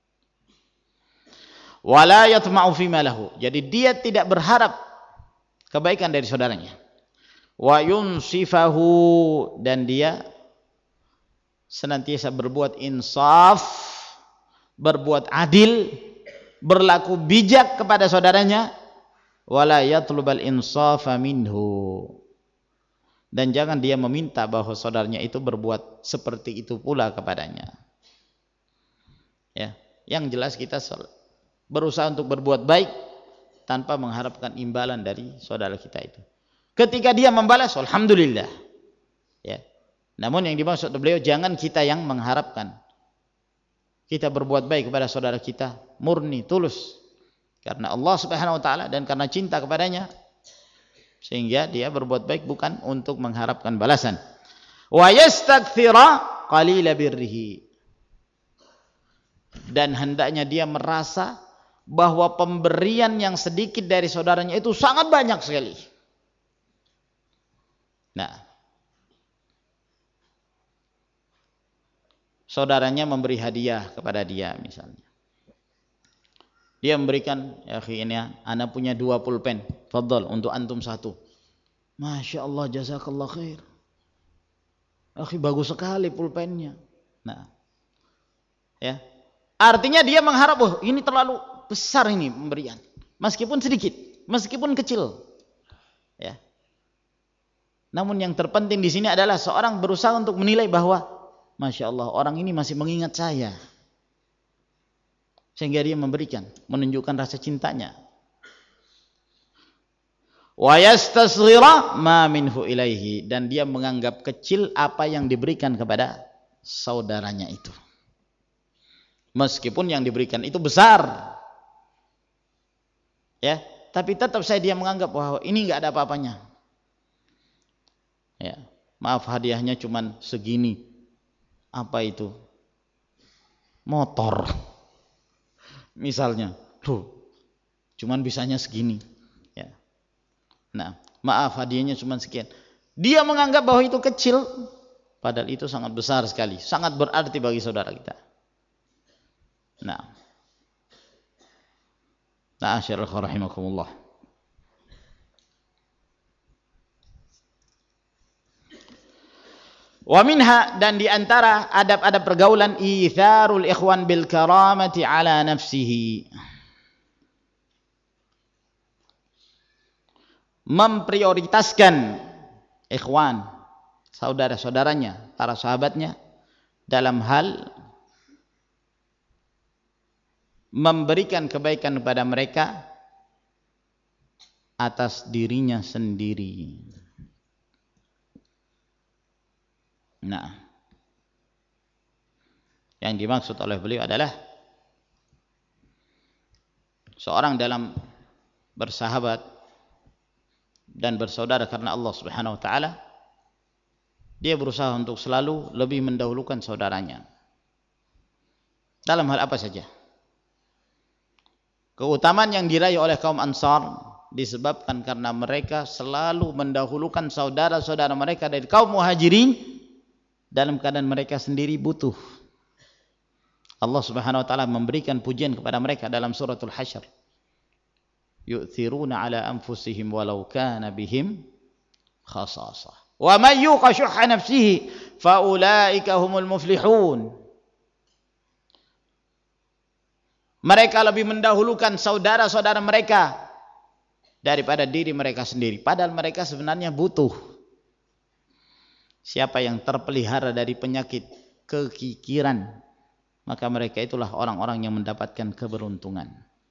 Wala yatma'u fima lahu, jadi dia tidak berharap kebaikan dari saudaranya. Wa yunsifahu, dan dia senantiasa berbuat insaf, berbuat adil, berlaku bijak kepada saudaranya. Wala yatlubal insafa minhu, dan jangan dia meminta bahwa saudaranya itu berbuat seperti itu pula kepadanya. Ya, yang jelas kita berusaha untuk berbuat baik tanpa mengharapkan imbalan dari saudara kita itu. Ketika dia membalas, alhamdulillah. Ya. Namun yang dimaksud beliau, jangan kita yang mengharapkan. Kita berbuat baik kepada saudara kita murni, tulus, karena Allah Subhanahu wa taala dan karena cinta kepadanya, sehingga dia berbuat baik bukan untuk mengharapkan balasan. Wa yastakthira qalila birrihi, dan hendaknya dia merasa bahwa pemberian yang sedikit dari saudaranya itu sangat banyak sekali. Nah, saudaranya memberi hadiah kepada dia misalnya. Dia memberikan, ya akhi, ini ana punya dua pulpen, fadhal untuk antum satu. Masya Allah, jazakallah khair. Akhi, bagus sekali pulpennya. Nah, ya, artinya dia mengharap, oh ini terlalu besar ini pemberian, meskipun sedikit, meskipun kecil. Ya. Namun yang terpenting di sini adalah seorang berusaha untuk menilai bahwa, masya Allah, orang ini masih mengingat saya. Sehingga dia memberikan, menunjukkan rasa cintanya. Wa yastasghira ma minhu ilaihi, dan dia menganggap kecil apa yang diberikan kepada saudaranya itu. Meskipun yang diberikan itu besar. Ya, tapi tetap saya dia menganggap bahwa ini enggak ada apa-apanya. Ya, maaf hadiahnya cuman segini. Apa itu? Motor. Misalnya, tuh, cuman bisanya segini. Ya. Nah, maaf hadiahnya cuman sekian. Dia menganggap bahwa itu kecil, padahal itu sangat besar sekali, sangat berarti bagi saudara kita. Nah, na'asyarul rahimakumullah. Wa minha, dan diantara adab-adab pergaulan, itharul ikhwan bil karamati ala nafsihi, memprioritaskan ikhwan, saudara-saudaranya, para sahabatnya, dalam hal memberikan kebaikan kepada mereka atas dirinya sendiri. Nah, yang dimaksud oleh beliau adalah seorang dalam bersahabat dan bersaudara karena Allah Subhanahu wa taala, dia berusaha untuk selalu lebih mendahulukan saudaranya dalam hal apa saja. Keutamaan yang diraih oleh kaum Ansar disebabkan karena mereka selalu mendahulukan saudara-saudara mereka dari kaum Muhajirin dalam keadaan mereka sendiri butuh. Allah Subhanahu wa taala memberikan pujian kepada mereka dalam suratul Hasyr. Yu'thiruna ala anfusihim walau kana bihim khasasah. Wa may yuqa syuhha nafsihi fa ulaika humul muflihun. Mereka lebih mendahulukan saudara-saudara mereka daripada diri mereka sendiri, padahal mereka sebenarnya butuh. Siapa yang terpelihara dari penyakit kekikiran, maka mereka itulah orang-orang yang mendapatkan keberuntungan.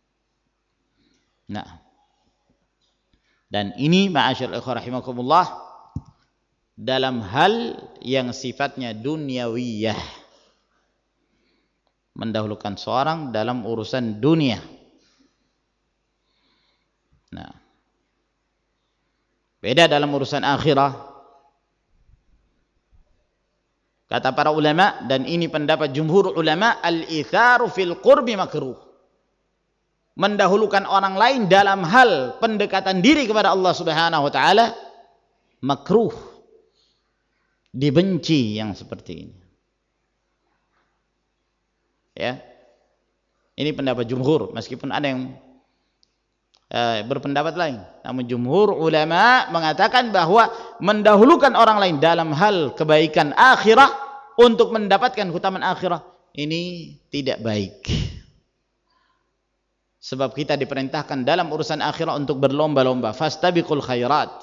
Nah, dan ini ma'asyarul ikhwah rahimakumullah dalam hal yang sifatnya duniawiyah, mendahulukan seorang dalam urusan dunia. Nah, beda dalam urusan akhirah. Kata para ulama, dan ini pendapat jumhur ulama, al-itharu fil qurbi makruh. Mendahulukan orang lain dalam hal pendekatan diri kepada Allah Subhanahu wa taala makruh. Dibenci yang seperti ini. Ya. Ini pendapat jumhur, meskipun ada yang eh, berpendapat lain. Namun jumhur ulama mengatakan bahwa mendahulukan orang lain dalam hal kebaikan akhirah untuk mendapatkan keutamaan akhirah ini tidak baik. Sebab kita diperintahkan dalam urusan akhirah untuk berlomba-lomba. Fastabiqul khairat.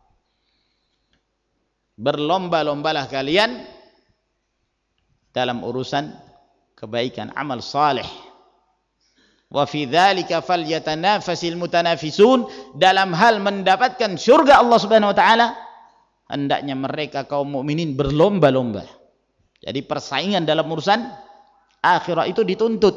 Berlomba-lombalah kalian dalam urusan kebaikan, amal saleh. Wa fi dzalika falyatanafasil mutanafisun. Dalam hal mendapatkan surga Allah Subhanahu wa taala, hendaknya mereka kaum mukminin berlomba-lomba. Jadi persaingan dalam urusan akhirat itu dituntut.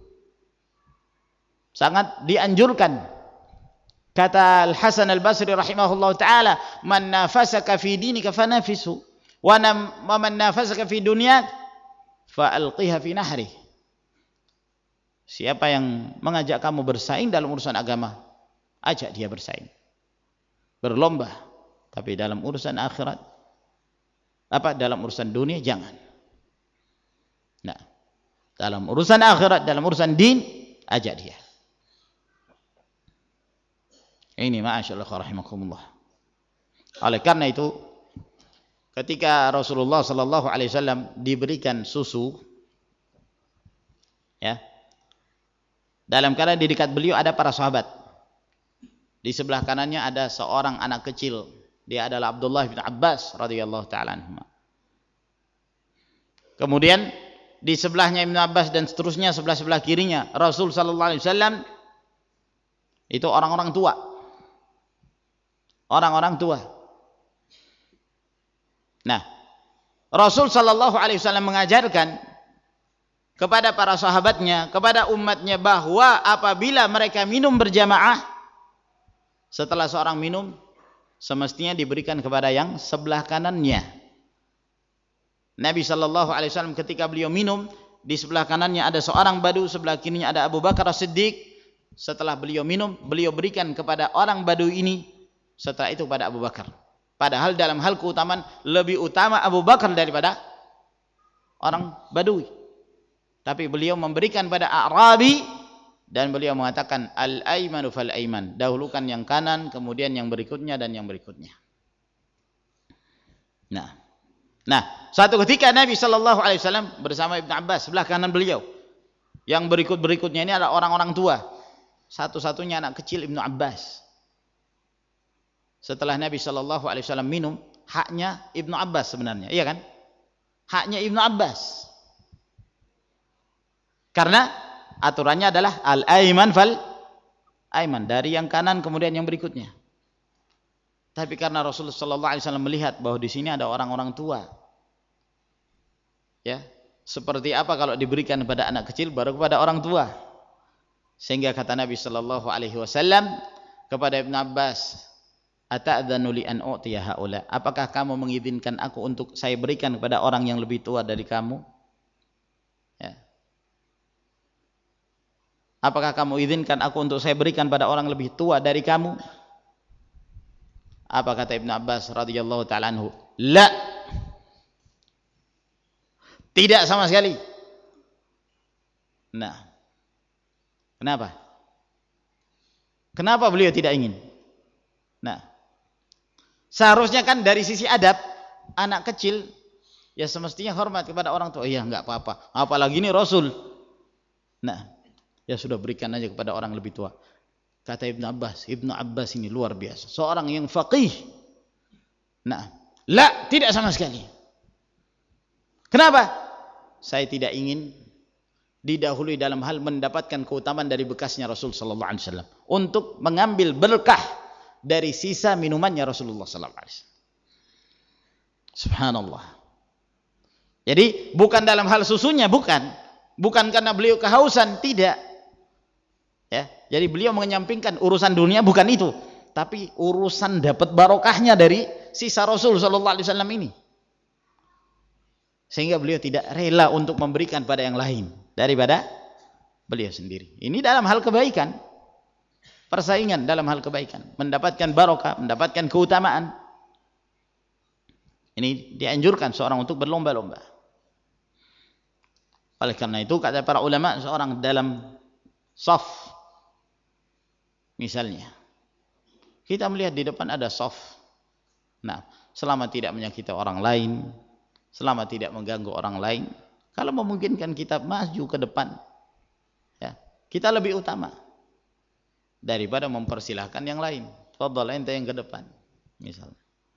Sangat dianjurkan. Kata Al-Hasan Al-Basri rahimahullah ta'ala, man nafasaka fi dinika fanafisu, wa man nafasaka fi dunya fa'alqiha fi nahri. Siapa yang mengajak kamu bersaing dalam urusan agama, ajak dia bersaing. Berlomba. Tapi dalam urusan akhirat, apa dalam urusan dunia, jangan. Nah, dalam urusan akhirat, dalam urusan din, ajak dia. Ini ma'asyallah rahimakumullah. Oleh karena itu, ketika Rasulullah sallallahu alaihi wasallam diberikan susu, ya, dalam keadaan di dekat beliau ada para sahabat. Di sebelah kanannya ada seorang anak kecil. Dia adalah Abdullah bin Abbas radhiyallahu taala anhu. Kemudian di sebelahnya Ibnu Abbas dan seterusnya sebelah-sebelah kirinya Rasul sallallahu alaihi wasallam itu orang-orang tua. Orang-orang tua. Nah, Rasul sallallahu alaihi wasallam mengajarkan kepada para sahabatnya, kepada umatnya, bahwa apabila mereka minum berjamaah, setelah seorang minum semestinya diberikan kepada yang sebelah kanannya. Nabi sallallahu alaihi wasallam ketika beliau minum, di sebelah kanannya ada seorang badu, sebelah kirinya ada Abu Bakar As-Siddiq. Setelah beliau minum, beliau berikan kepada orang badu ini, setelah itu pada Abu Bakar. Padahal dalam hal keutamaan lebih utama Abu Bakar daripada orang Badui. Tapi beliau memberikan pada A'rabi, dan beliau mengatakan al-aymanu fal-ayman, dahulukan yang kanan, kemudian yang berikutnya dan yang berikutnya. Nah, nah, suatu ketika Nabi sallallahu alaihi wasallam bersama Ibnu Abbas sebelah kanan beliau. Yang berikut-berikutnya ini adalah orang-orang tua. Satu-satunya anak kecil Ibnu Abbas. Setelah Nabi sallallahu alaihi wasallam minum, haknya Ibnu Abbas sebenarnya, iya kan? Haknya Ibnu Abbas. Karena aturannya adalah al-ayman fal ayman, dari yang kanan kemudian yang berikutnya. Tapi karena Rasulullah sallallahu alaihi wasallam melihat bahwa di sini ada orang-orang tua, ya, seperti apa kalau diberikan kepada anak kecil baru kepada orang tua. Sehingga kata Nabi sallallahu alaihi wasallam kepada Ibn Abbas, "Ata'dzanu li an u'tiya haula?" Apakah kamu mengizinkan aku untuk saya berikan kepada orang yang lebih tua dari kamu? Ya. Apakah kamu izinkan aku untuk saya berikan pada orang lebih tua dari kamu? Apa kata Ibn Abbas radhiyallahu ta'ala anhu? La. Tidak sama sekali. Nah. Kenapa? Kenapa beliau tidak ingin? Nah. Seharusnya kan dari sisi adab, anak kecil ya semestinya hormat kepada orang tua. Iya, enggak apa-apa. Apalagi ini Rasul. Nah, ya sudah berikan aja kepada orang lebih tua. Kata Ibn Abbas, Ibn Abbas ini luar biasa, seorang yang faqih. Nah, la, tidak sama sekali. Kenapa? Saya tidak ingin didahului dalam hal mendapatkan keutamaan dari bekasnya Rasul sallallahu alaihi wasallam untuk mengambil berkah dari sisa minumannya Rasulullah sallallahu alaihi wasallam. Subhanallah. Jadi bukan dalam hal susunya, bukan. Bukan karena beliau kehausan, tidak. Ya, jadi beliau menyampingkan urusan dunia bukan itu, tapi urusan dapat barokahnya dari sisa Rasul sallallahu alaihi wasallam ini. Sehingga beliau tidak rela untuk memberikan pada yang lain daripada beliau sendiri. Ini dalam hal kebaikan. Persaingan dalam hal kebaikan, mendapatkan barokah, mendapatkan keutamaan. Ini dianjurkan seorang untuk berlomba-lomba. Oleh karena itu kata para ulama, seorang dalam saf misalnya, kita melihat di depan ada saf. Nah, selama tidak menyakiti orang lain, selama tidak mengganggu orang lain, kalau memungkinkan kita maju ke depan, ya, kita lebih utama daripada mempersilahkan yang lain. Fadhal ente yang ke depan, misalnya.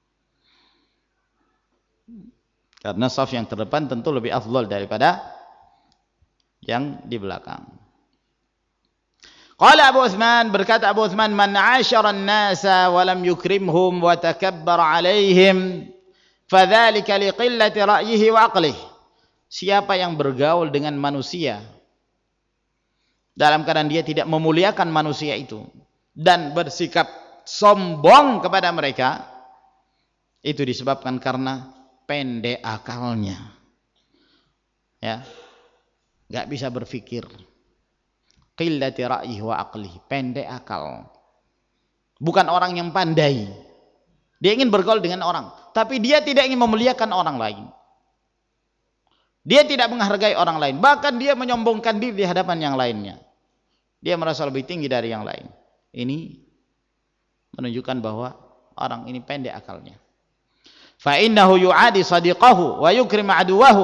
Karena saf yang terdepan tentu lebih afdal daripada yang di belakang. Qala Abu Uthman, berkata Abu Uthman, man 'ashara an-nasa wa lam yukrimhum wa takabbara 'alaihim fadzalika liqillati ra'yihi wa 'aqlihi. Siapa yang bergaul dengan manusia dalam keadaan dia tidak memuliakan manusia itu dan bersikap sombong kepada mereka, itu disebabkan karena pendek akalnya. Ya. Enggak bisa berpikir. Qillati ra'yihi wa aqlihi, pendek akal. Bukan orang yang pandai. Dia ingin bergaul dengan orang, tapi dia tidak ingin memuliakan orang lain. Dia tidak menghargai orang lain, bahkan dia menyombongkan diri di hadapan yang lainnya. Dia merasa lebih tinggi dari yang lain. Ini menunjukkan bahwa orang ini pendek akalnya. Fa innahu yu'adi sadiqahu wa yukrim aduwahu.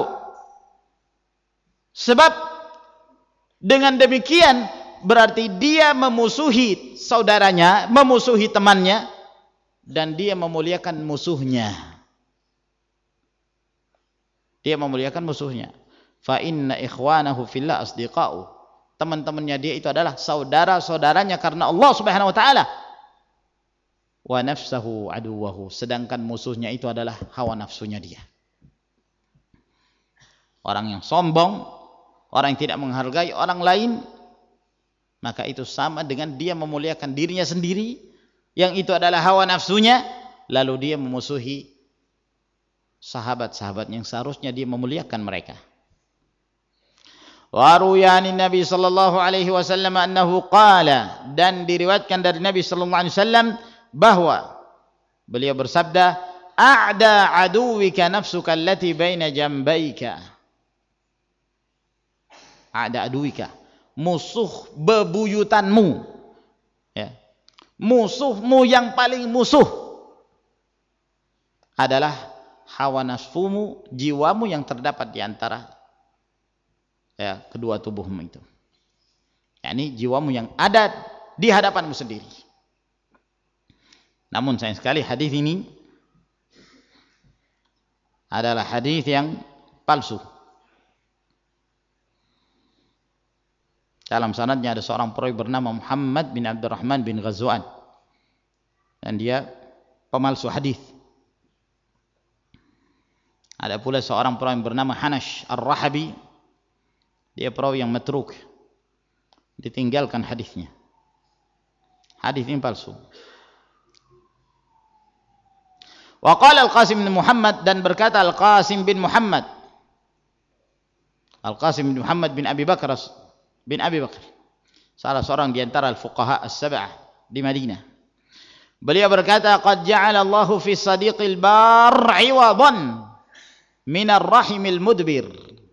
Sebab dengan demikian berarti dia memusuhi saudaranya, memusuhi temannya, dan dia memuliakan musuhnya. Dia memuliakan musuhnya. Fa inna ikhwanahu fillah asdiqa'u. Teman-temannya dia itu adalah saudara-saudaranya karena Allah Subhanahu wa taala. Wa nafsahu aduwahu, sedangkan musuhnya itu adalah hawa nafsunya dia. Orang yang sombong, orang yang tidak menghargai orang lain, maka itu sama dengan dia memuliakan dirinya sendiri, yang itu adalah hawa nafsunya, lalu dia memusuhi sahabat-sahabat yang seharusnya dia memuliakan mereka. Wa ruyani Nabi sallallahu alaihi wasallam annahu qala, dan diriwayatkan dari Nabi sallallahu alaihi wasallam bahwa beliau bersabda, a'da aduwika nafsuka allati baina jambaika. A'da aduwika, musuh bebuyutanmu, ya. Musuhmu yang paling musuh adalah hawa nafsumu, jiwamu yang terdapat di antara, ya, kedua tubuhmu itu. yakni jiwamu yang ada di hadapanmu sendiri. Namun sayang sekali hadis ini adalah hadis yang palsu. Dalam sanadnya ada seorang perawi bernama Muhammad bin Abdurrahman bin Ghazwan, dan dia pemalsu hadis. Ada pula seorang perawi yang bernama Hanash Ar-Rahabi, dia perawi yang matruk, ditinggalkan hadisnya. Hadis ini palsu. Wa qala Al-Qasim bin Muhammad, dan berkata Al-Qasim bin Muhammad, Al-Qasim bin Muhammad bin Abi Bakar bin Abi Bakar, salah seorang di antara al-fuqaha as-sab'ah di Madinah. Beliau berkata, qad ja'ala Allahu fi sadiqil bar 'iwadan min ar-rahimil mudbir.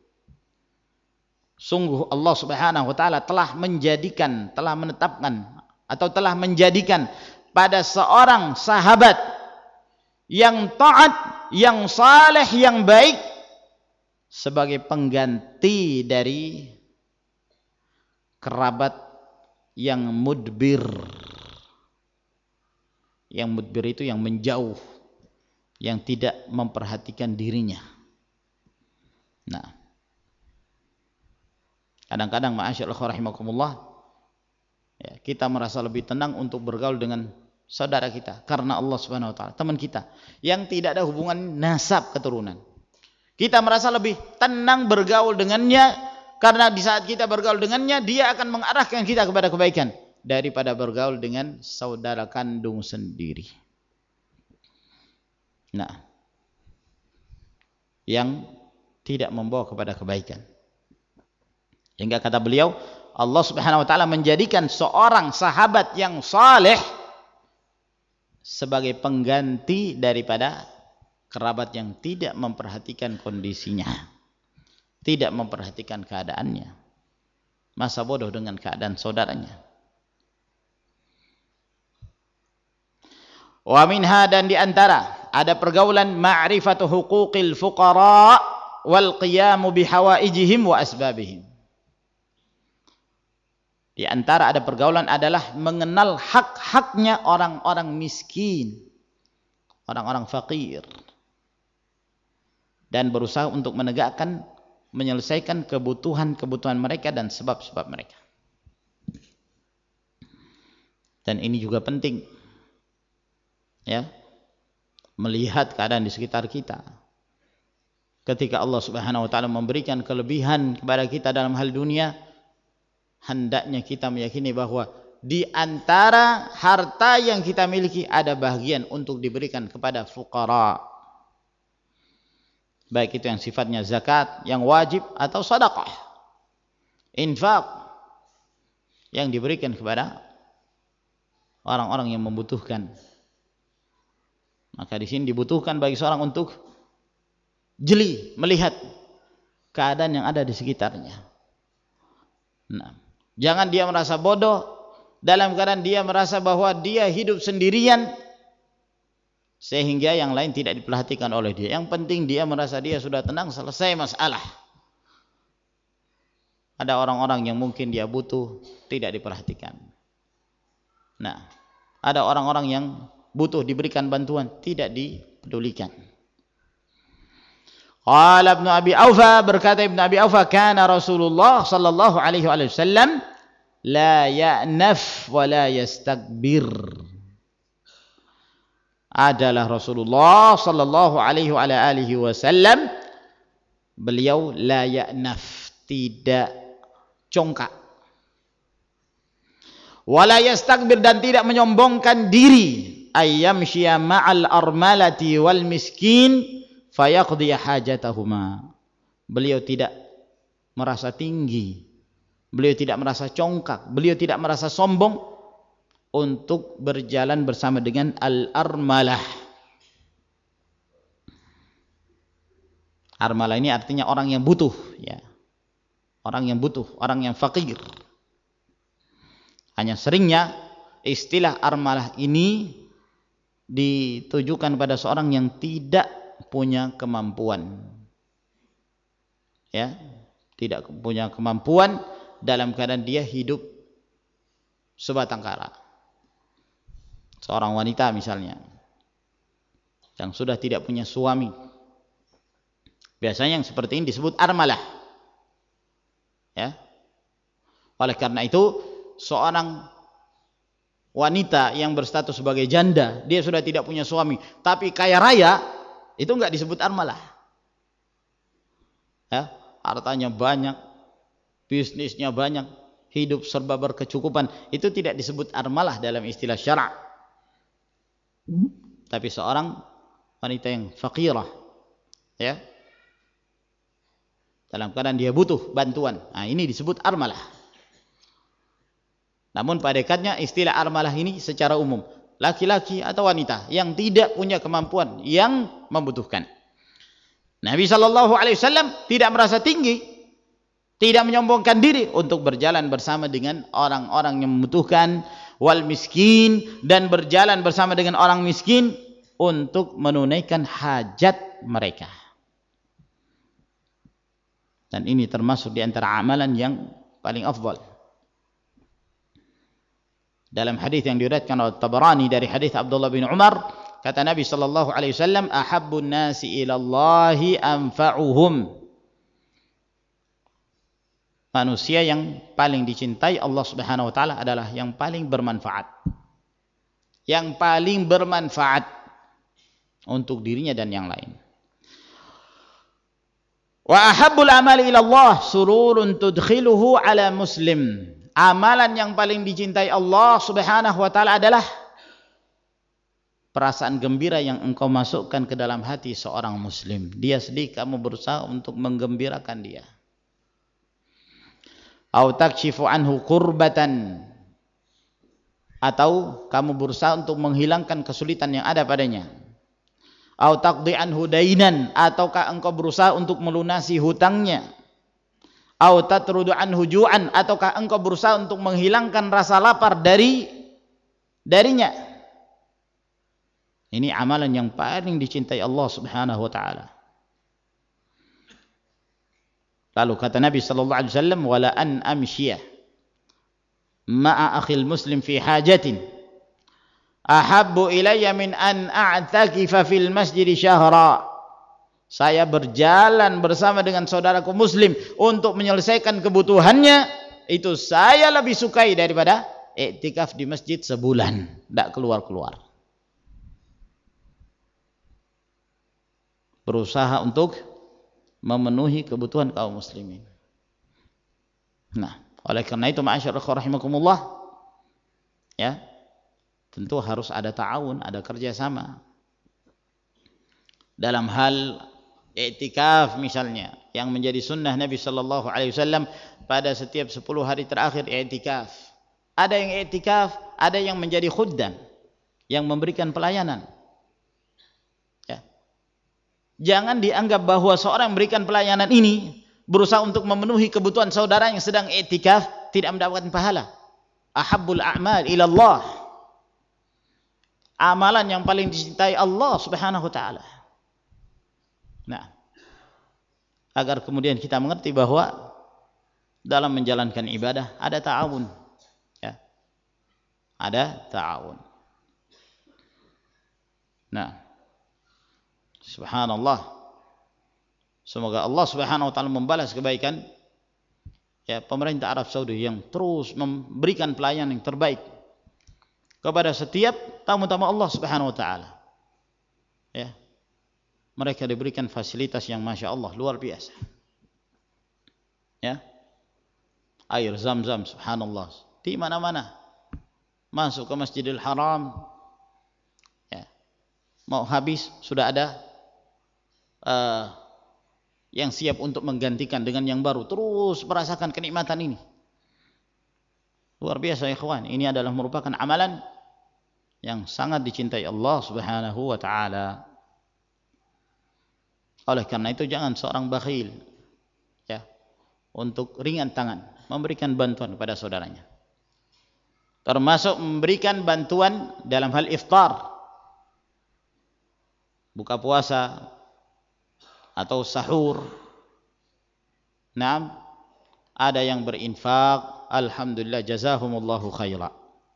Sungguh Allah Subhanahu wa taala telah menjadikan, telah menetapkan atau telah menjadikan pada seorang sahabat yang taat, yang saleh, yang baik sebagai pengganti dari kerabat yang mudbir. Yang mudbir itu yang menjauh, yang tidak memperhatikan dirinya. Nah, kadang-kadang ma'asyiral rahimakumullah, ya, kita merasa lebih tenang untuk bergaul dengan saudara kita karena Allah Subhanahu wa taala, teman kita yang tidak ada hubungan nasab keturunan. Kita merasa lebih tenang bergaul dengannya karena di saat kita bergaul dengannya, dia akan mengarahkan kita kepada kebaikan daripada bergaul dengan saudara kandung sendiri. Nah, yang tidak membawa kepada kebaikan. Hingga kata beliau, Allah Subhanahu wa taala menjadikan seorang sahabat yang saleh sebagai pengganti daripada kerabat yang tidak memperhatikan kondisinya, tidak memperhatikan keadaannya, masa bodoh dengan keadaan saudaranya. Wa minha, dan di antara ada pergaulan ma'rifatu huquqil fuqara wal qiyamu bihawaijihim wa asbabihim. Di antara ada pergaulan adalah mengenal hak-haknya orang-orang miskin, orang-orang fakir, dan berusaha untuk menegakkan, menyelesaikan kebutuhan-kebutuhan mereka dan sebab-sebab mereka. Dan ini juga penting, ya, melihat keadaan di sekitar kita. Ketika Allah Subhanahu wa taala memberikan kelebihan kepada kita dalam hal dunia, hendaknya kita meyakini bahwa di antara harta yang kita miliki ada bagian untuk diberikan kepada fuqara, baik itu yang sifatnya zakat yang wajib atau sedekah, infak yang diberikan kepada orang-orang yang membutuhkan. Maka di sini dibutuhkan bagi seorang untuk jeli melihat keadaan yang ada di sekitarnya. Nah, jangan dia merasa bodoh dalam keadaan dia merasa bahwa dia hidup sendirian sehingga yang lain tidak diperhatikan oleh dia. Yang penting dia merasa dia sudah tenang, selesai masalah. Ada orang-orang yang mungkin dia butuh tidak diperhatikan. Nah, ada orang-orang yang butuh diberikan bantuan tidak dipedulikan. Qala Ibnu Abi Aufa, berkata Ibnu Abi Aufa, kana Rasulullah sallallahu alaihi wasallam la ya'naf wa la yastakbir. Adalah Rasulullah sallallahu alaihi wa alihi wasallam, beliau la ya'naf, tidak congkak, wala yastakbir, dan tidak menyombongkan diri, ayyamshiya ma'al armalati wal miskin fayaqdi hajatahuma. Beliau tidak merasa tinggi, beliau tidak merasa congkak, beliau tidak merasa sombong untuk berjalan bersama dengan al-armalah. Armalah ini artinya orang yang butuh, ya. Orang yang butuh, orang yang fakir. Hanya seringnya istilah armalah ini ditujukan pada seorang yang tidak punya kemampuan, ya, tidak punya kemampuan dalam keadaan dia hidup sebatang kara. Seorang wanita misalnya yang sudah tidak punya suami, biasanya yang seperti ini disebut armalah, ya. Oleh karena itu seorang wanita yang berstatus sebagai janda, dia sudah tidak punya suami, tapi kaya raya, itu enggak disebut armalah. Ya, hartanya banyak, bisnisnya banyak, hidup serba berkecukupan, itu tidak disebut armalah dalam istilah syara'. Tapi seorang wanita yang fakirah, ya, dalam keadaan dia butuh bantuan, nah ini disebut armalah. Namun pada hakikatnya istilah armalah ini secara umum, laki-laki atau wanita yang tidak punya kemampuan, yang membutuhkan. Nabi shallallahu alaihi wasallam tidak merasa tinggi, tidak menyombongkan diri untuk berjalan bersama dengan orang-orang yang membutuhkan, wal miskin, dan berjalan bersama dengan orang miskin untuk menunaikan hajat mereka. Dan ini termasuk di antara amalan yang paling afdal. Dalam hadis yang diriwayatkan oleh Tabarani dari hadis Abdullah bin Umar, kata Nabi sallallahu alaihi wasallam, ahabbun nasi ila Allahi anfa'uhum. Manusia yang paling dicintai Allah Subhanahu wa taala adalah yang paling bermanfaat. Yang paling bermanfaat untuk dirinya dan yang lain. Wa ahabbul amali ila Allah sururun tudkhiluhu ala muslim. Amalan yang paling dicintai Allah Subhanahu wa taala adalah perasaan gembira yang engkau masukkan ke dalam hati seorang muslim. Dia sedih, kamu berusaha untuk menggembirakan dia. Au takshifu anhu kurbatan, atau kamu berusaha untuk menghilangkan kesulitan yang ada padanya. Au taqdi anhu dainan, ataukah engkau berusaha untuk melunasi hutangnya. Au tatrudu anhu ju'an, ataukah engkau berusaha untuk menghilangkan rasa lapar dari darinya. Ini amalan yang paling dicintai Allah Subhanahu wa taala. Lalu kata Nabi sallallahu alaihi wasallam, wala an amshiyah ma'a akhil muslim fi hajatin ahabbu ilayya min an a'takifa fil masjid syahra. Saya berjalan bersama dengan saudaraku muslim untuk menyelesaikan kebutuhannya, itu saya lebih sukai daripada iktikaf di masjid sebulan, tidak keluar-keluar. Berusaha untuk memenuhi kebutuhan kaum muslimin. Nah, oleh karena itu ma'asyarul rahimakumullah, ya, tentu harus ada ta'awun, ada kerjasama. Dalam hal i'tikaf misalnya, yang menjadi sunnah Nabi sallallahu alaihi wasallam pada setiap sepuluh hari terakhir i'tikaf. Ada yang i'tikaf, ada yang menjadi khuddam, yang memberikan pelayanan. Ya. Jangan dianggap bahwa seorang yang memberikan pelayanan ini berusaha untuk memenuhi kebutuhan saudara yang sedang i'tikaf tidak mendapatkan pahala. Ahabbul a'mal ila Allah. Amalan yang paling dicintai Allah Subhanahu wa taala. Nah, agar kemudian kita mengerti bahwa dalam menjalankan ibadah ada ta'awun, ya, ada ta'awun. Nah, subhanallah, semoga Allah Subhanahu wa taala membalas kebaikan, ya, pemerintah Arab Saudi yang terus memberikan pelayanan yang terbaik kepada setiap tamu-tamu Allah Subhanahu wa taala. Ya. Mereka diberikan fasilitas yang masya Allah luar biasa. Ya, air zam-zam, subhanallah, di mana-mana. Masuk ke Masjidil Haram, ya, mau habis sudah ada uh, yang siap untuk menggantikan dengan yang baru. Terus merasakan kenikmatan ini. Luar biasa ya ikhwan. Ini adalah merupakan amalan yang sangat dicintai Allah Subhanahu wa taala. Oleh karena itu jangan seorang bakhil, ya, untuk ringan tangan memberikan bantuan kepada saudaranya. Termasuk memberikan bantuan dalam hal iftar, buka puasa atau sahur. Naam, ada yang berinfak, alhamdulillah jazahumullahu khaira.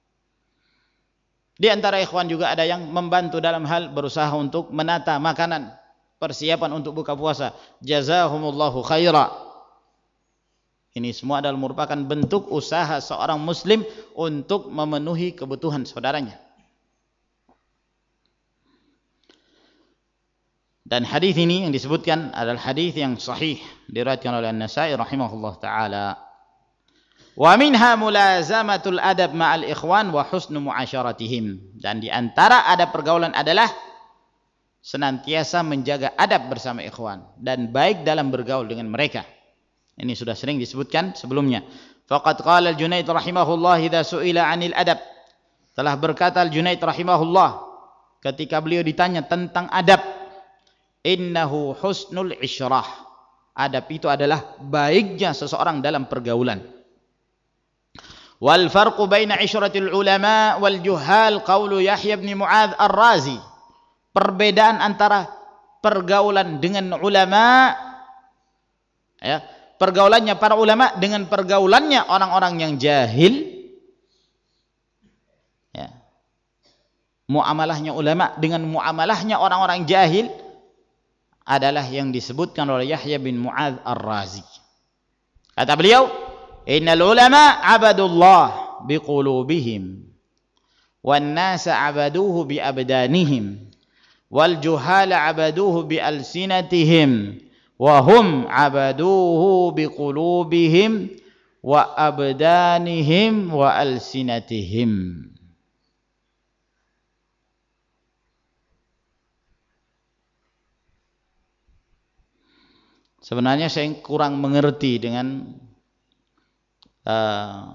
Di antara ikhwan juga ada yang membantu dalam hal berusaha untuk menata makanan, persiapan untuk buka puasa. Jazahumullahu khaira. Ini semua adalah merupakan bentuk usaha seorang muslim untuk memenuhi kebutuhan saudaranya. Dan hadis ini yang disebutkan adalah hadis yang sahih diriwayatkan oleh An-Nasa'i rahimahullah taala. Wa minha mulazamatul adab ma'al ikhwan wa husnu mu'asyaratihim. Dan di antara adab pergaulan adalah senantiasa menjaga adab bersama ikhwan dan baik dalam bergaul dengan mereka. Ini sudah sering disebutkan sebelumnya. Faqad qala al-Junaid rahimahullah idza su'ila 'anil adab. Telah berkata al-Junaid rahimahullah ketika beliau ditanya tentang adab, innahu husnul isyrah. Adab itu adalah baiknya seseorang dalam pergaulan. Wal farqu baina isyratil ulama wal juhal qaulu Yahya bin Mu'adz Ar-Razi. Perbedaan antara pergaulan dengan ulama, ya, pergaulannya para ulama dengan pergaulannya orang-orang yang jahil, ya. Muamalahnya ulama dengan muamalahnya orang-orang jahil adalah yang disebutkan oleh Yahya bin Mu'adz Ar-Razi. Kata beliau, innal ulama abadullah biqulubihim wan nasa abaduhu bi abdanihim wal juhala abaduhu bi alsinatihim wa hum abaduhu bi qulubihim wa abdanihim wa alsinatihim. Sebenarnya saya kurang mengerti dengan uh,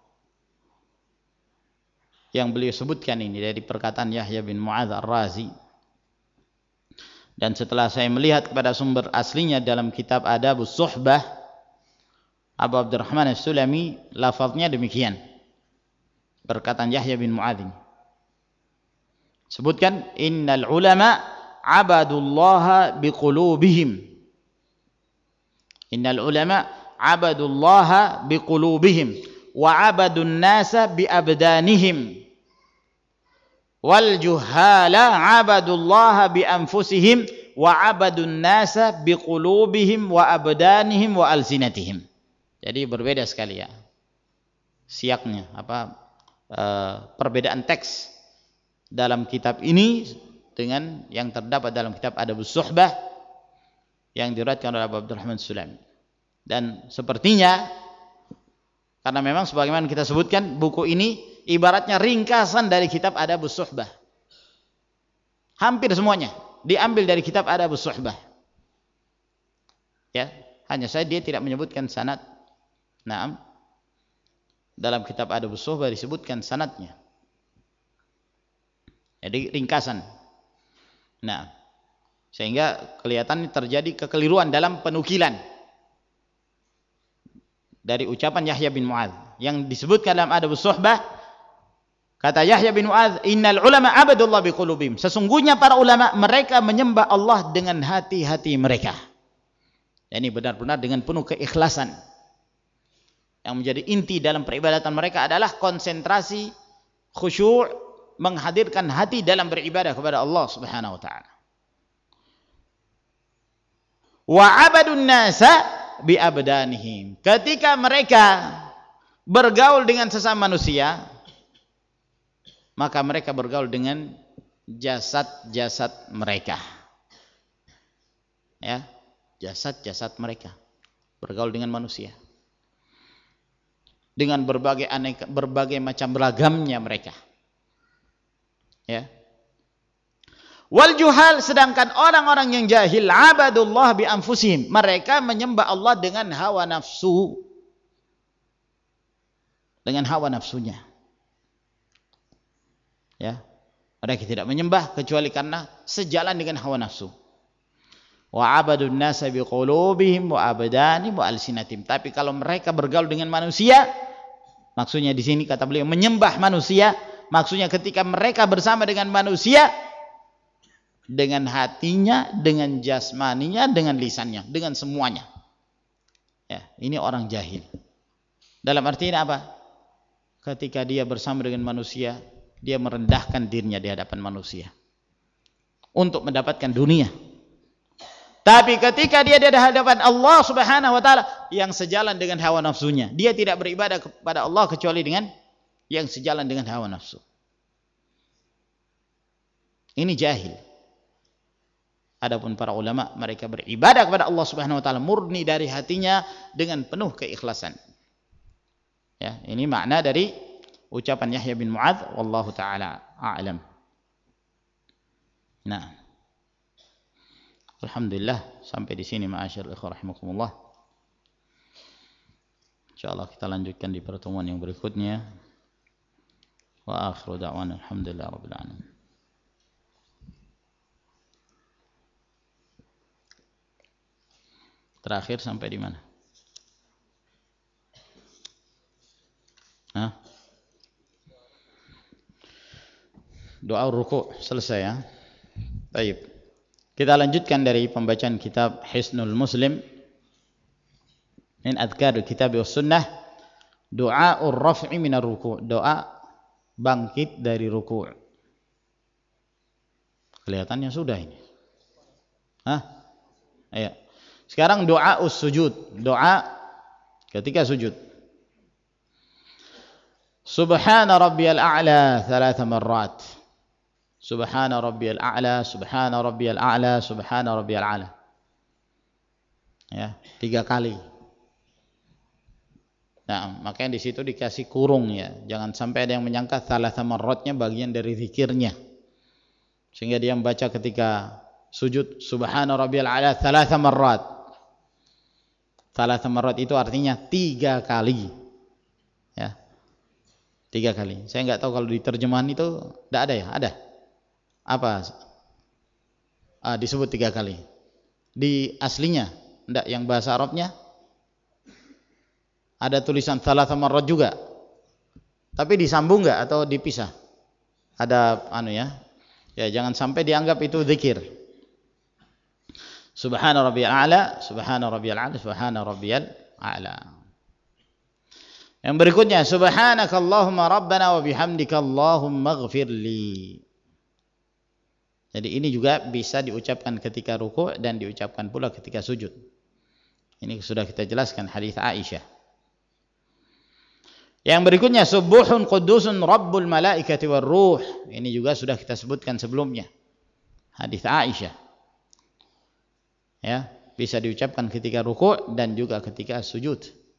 yang beliau sebutkan ini dari perkataan Yahya bin Mu'adz Ar-Razi. Dan setelah saya melihat kepada sumber aslinya dalam kitab Adabus Suhbah Abu Abdurrahman As-Sulami, lafaznya demikian. Perkataan Yahya bin Mu'adz sebutkan innal ulama abadullaha biqulubihim. Innal ulama abadullaha biqulubihim wa abadun nasa biabdanihim wal juhala abadullaha bianfusihim wa abadun nasa biqulubihim wa abdanihim wa alsinatihim. Jadi berbeda sekali ya siaknya, apa e, perbedaan teks dalam kitab ini dengan yang terdapat dalam kitab Adabus Suhbah yang diriwayatkan oleh Abu Abdurrahman As-Sulami. Dan sepertinya karena memang sebagaimana kita sebutkan, buku ini ibaratnya ringkasan dari kitab Adabus Suhbah. Hampir semuanya diambil dari kitab Adabus Suhbah. Ya, hanya saja dia tidak menyebutkan sanad. Naam. Dalam kitab Adabus Suhbah disebutkan sanadnya. Jadi ringkasan. Nah, sehingga kelihatan terjadi kekeliruan dalam penukilan dari ucapan Yahya bin Mu'adz yang disebutkan dalam Adabus Suhbah. Kata Yahya bin Mu'adz, innal ulama abadullah biqulubihim. Sesungguhnya para ulama mereka menyembah Allah dengan hati-hati mereka. Ini benar-benar dengan penuh keikhlasan. Yang menjadi inti dalam peribadatan mereka adalah konsentrasi, khusyuk, menghadirkan hati dalam beribadah kepada Allah Subhanahu wa taala. Wa abadun nasa bi abdanihim. Ketika mereka bergaul dengan sesama manusia, maka mereka bergaul dengan jasad-jasad mereka. Ya, jasad-jasad mereka bergaul dengan manusia. Dengan berbagai aneka, berbagai macam beragamnya mereka. Ya. Wal juhal, sedangkan orang-orang yang jahil, abadullah bi anfusihim, mereka menyembah Allah dengan hawa nafsu, dengan hawa nafsunya. Ya, mereka tidak menyembah kecuali karena sejalan dengan hawa nafsu. Wa abadun nasa bi qulubihim wa abdanihim wa alsinatim. Tapi kalau mereka bergaul dengan manusia, maksudnya di sini kata beliau menyembah manusia, maksudnya ketika mereka bersama dengan manusia, dengan hatinya, dengan jasmaninya, dengan lisannya, dengan semuanya. Ya, ini orang jahil. Dalam artinya apa? Ketika dia bersama dengan manusia, dia merendahkan dirinya di hadapan manusia untuk mendapatkan dunia. Tapi ketika dia di hadapan Allah Subhanahu wa taala, yang sejalan dengan hawa nafsunya. Dia tidak beribadah kepada Allah kecuali dengan yang sejalan dengan hawa nafsu. Ini jahil. Adapun para ulama, mereka beribadah kepada Allah Subhanahu wa taala murni dari hatinya dengan penuh keikhlasan. Ya, ini makna dari ucapan Yahya bin Mu'adz, wallahu taala a'lam. Nah, alhamdulillah sampai di sini ma'asyiral ikhwah rahimakumullah. Insyaallah kita lanjutkan di pertemuan yang berikutnya. Wa akhiru da'wana alhamdulillah rabbil alamin. Terakhir sampai di mana? Hah? Doa ruku' selesai ya. Baik. Kita lanjutkan dari pembacaan kitab Hisnul Muslim min adhkar kitab was sunnah, du'aur raf'i minar ruku', doa bangkit dari ruku'. Kelihatannya sudah ini. Hah? Ayo. Sekarang doa us sujud, doa ketika sujud. Subhana rabbiyal a'la thalatha marrat. Subhana rabbiyal a'la, subhana rabbiyal a'la, subhana rabbiyal a'la. Ya, tiga kali. Nah, makanya di situ dikasih kurung ya. Jangan sampai ada yang menyangka thalatha marratnya bagian dari zikirnya. Sehingga dia membaca ketika sujud subhana rabbiyal a'la thalatha marrat. Thalatha marrat itu artinya tiga kali. Ya. Tiga kali. Saya enggak tahu kalau di terjemahan itu enggak ada ya? Ada. Apa? Ah, disebut tiga kali. Di aslinya, enggak, yang bahasa Arabnya ada tulisan thalatha marrat juga. Tapi disambung enggak atau dipisah? Ada anu ya. Ya, jangan sampai dianggap itu zikir. Subhana rabbiyal a'la, subhana rabbiyal a'la, subhana rabbiyal a'la. Yang berikutnya, subhanaka Allahumma rabbana wa bihamdika Allahumma ighfirli. Jadi ini juga bisa diucapkan ketika ruku' dan diucapkan pula ketika sujud. Ini sudah kita jelaskan hadis Aisyah. Yang berikutnya, subuhun qudusun rabbul malaikati war ruh. Ini juga sudah kita sebutkan sebelumnya. Hadis Aisyah. Ya, bisa diucapkan ketika ruku' dan juga ketika sujud.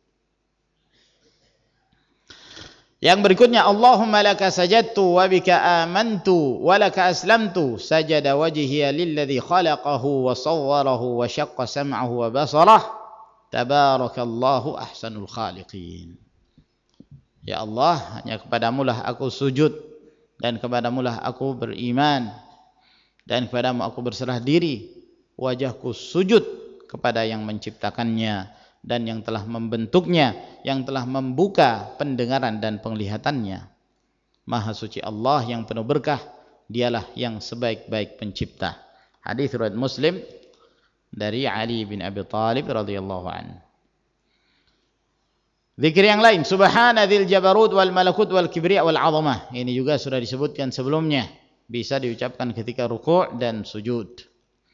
Yang berikutnya, Allahumma laka sajadtu wa bika amantu wa laka aslamtu, sajada wajhiya lilladzi khalaqahu wa sawwarahu wa syaqqa sam'ahu wa basarahu, tabarakallahu ahsanul khaliqin. Ya Allah, hanya kepadamu lah aku sujud dan kepadamu lah aku beriman dan kepadamu aku berserah diri. Wajahku sujud kepada yang menciptakannya dan yang telah membentuknya, yang telah membuka pendengaran dan penglihatannya. Maha suci Allah yang penuh berkah, dialah yang sebaik-baik pencipta. Hadis riwayat Muslim dari Ali bin Abi Thalib radhiyallahu anhu. Zikir yang lain, subhana dzil jabarut wal malakut wal kibriya wal 'azamah. Ini juga sudah disebutkan sebelumnya, bisa diucapkan ketika ruku' dan sujud.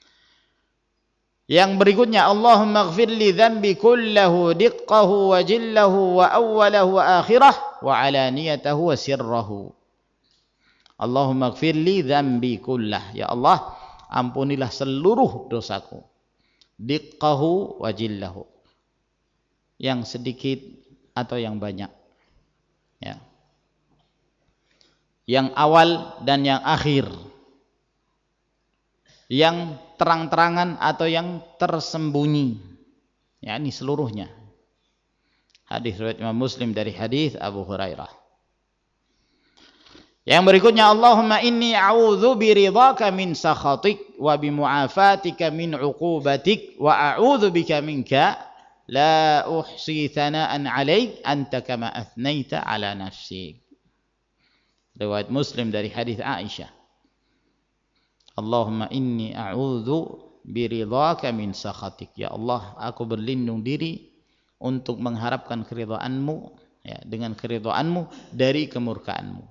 Yang berikutnya, Allahumma ighfir li dhanbi kullahu diqqahu wa jillahu wa awwalahu wa akhirah wa alaniyatahu wa sirrahu. Allahumma ighfir li dhanbi kullah. Ya Allah, ampunilah seluruh dosaku. Diqqahu wa jillahu. Yang sedikit atau yang banyak. Ya. Yang awal dan yang akhir. Yang terang-terangan atau yang tersembunyi. Ya, ini seluruhnya. Hadis riwayat Imam Muslim dari hadis Abu Hurairah. Yang berikutnya, Allahumma inni a'udzu biridhaka min sakhatik wa bimu'afatika min 'uqubatik wa a'udzu bika minka la uhsi thana'an 'alaik anta kama athnaita 'ala nafsik. Riwayat Muslim dari hadis Aisyah. Allahumma inni a'udzu biridhaka min sakhatik. Ya Allah, aku berlindung diri untuk mengharapkan keridhaanmu, ya, dengan keridhaanmu dari kemurkaanmu.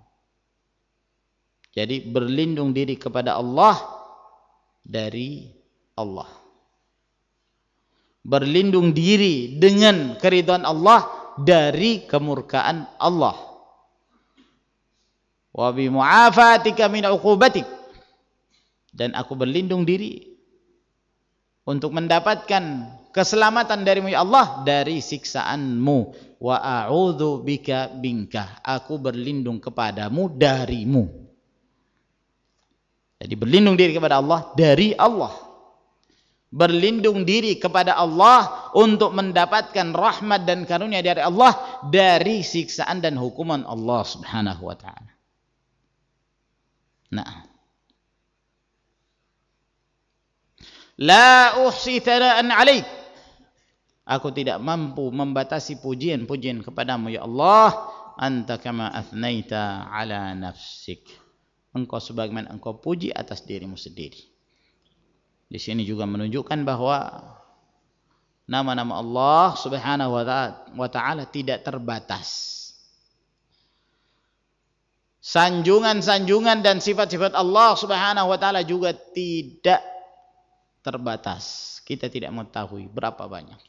Jadi berlindung diri kepada Allah dari Allah. berlindung diri dengan keridhaan Allah dari kemurkaan Allah. Wa bi mu'afatika min 'uqubatik, dan aku berlindung diri untuk mendapatkan keselamatan darimu ya Allah dari siksaanmu. Wa a'udzu bika minka, aku berlindung kepadamu darimu. Jadi berlindung diri kepada Allah dari Allah, berlindung diri kepada Allah untuk mendapatkan rahmat dan karunia dari Allah dari siksaan dan hukuman Allah Subhanahu wa taala. Nah, la uhsi thana'an 'alaik, aku tidak mampu membatasi pujian-pujian kepadamu ya Allah. Anta kama athnaita ala nafsik, engkau sebagaimana engkau puji atas dirimu sendiri. Di sini juga menunjukkan bahwa nama-nama Allah Subhanahu wa taala tidak terbatas. Sanjungan-sanjungan dan sifat-sifat Allah Subhanahu wa taala juga tidak terbatas. Kita tidak mengetahui berapa banyak.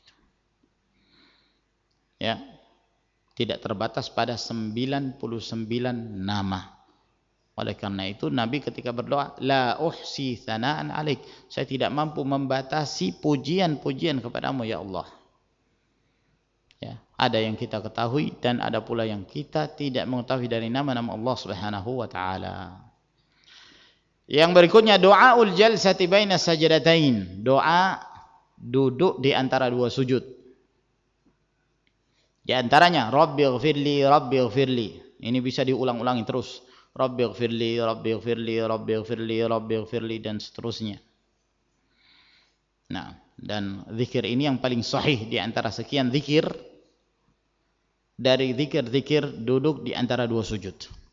Ya. Tidak terbatas pada sembilan puluh sembilan nama. Oleh karena itu Nabi ketika berdoa, la uhsi thana'an 'alaik, saya tidak mampu membatasi pujian-pujian kepadamu ya Allah. Ya, ada yang kita ketahui dan ada pula yang kita tidak mengetahui dari nama-nama Allah Subhanahu wa taala. Yang berikutnya doaul jalsati baina sajdatain, doa duduk di antara dua sujud. Di antaranya Rabbighfirli Rabbighfirli. Ini bisa diulang-ulangi terus. Rabbighfirli Rabbighfirli Rabbighfirli Rabbighfirli dan seterusnya. Nah, dan zikir ini yang paling sahih di antara sekian zikir dari zikir-zikir duduk di antara dua sujud.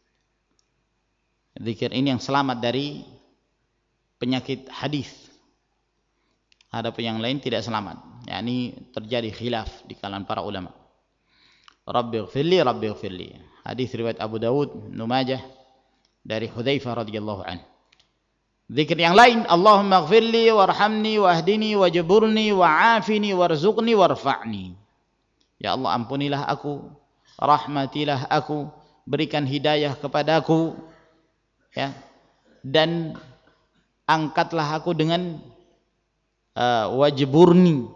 Zikir ini yang selamat dari penyakit hadis. Adapun yang lain tidak selamat. yakni terjadi khilaf di kalangan para ulama. Rabbighfirli Rabbighfirli. Hadis riwayat Abu Dawud, Ibnu Majah dari Hudzaifah radhiyallahu anhu. Zikir yang lain, Allahumma ighfirli warhamni wahdini wajburni wa'afini warzuqni warfa'ni. Ya Allah, ampunilah aku, rahmatilah aku, berikan hidayah kepadaku, ya, dan angkatlah aku dengan uh, wajburni.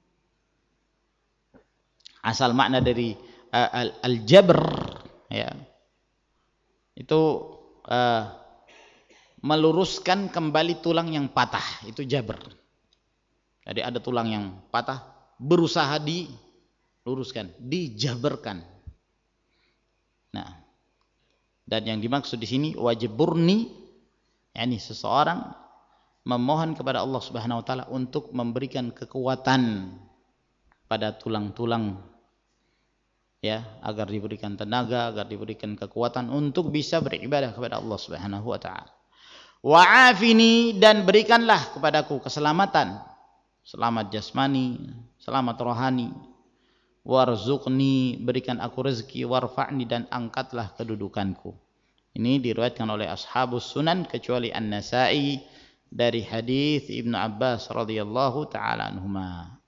Asal makna dari uh, al-jabr, ya, itu uh, meluruskan kembali tulang yang patah, itu jabr. Jadi ada tulang yang patah, berusaha diluruskan, dijabarkan. Nah, dan yang dimaksud di sini wajburni, yakni seseorang memohon kepada Allah Subhanahu wa taala untuk memberikan kekuatan pada tulang-tulang, ya, agar diberikan tenaga, agar diberikan kekuatan untuk bisa beribadah kepada Allah Subhanahu wa taala. Wa'afini, dan berikanlah kepadaku keselamatan, selamat jasmani, selamat rohani. Warzuqni, berikan aku rezeki. Warfa'ni, dan angkatlah kedudukanku. Ini diriwayatkan oleh ashabus sunan kecuali An-Nasa'i dari hadis Ibnu Abbas radhiyallahu taala anhuma.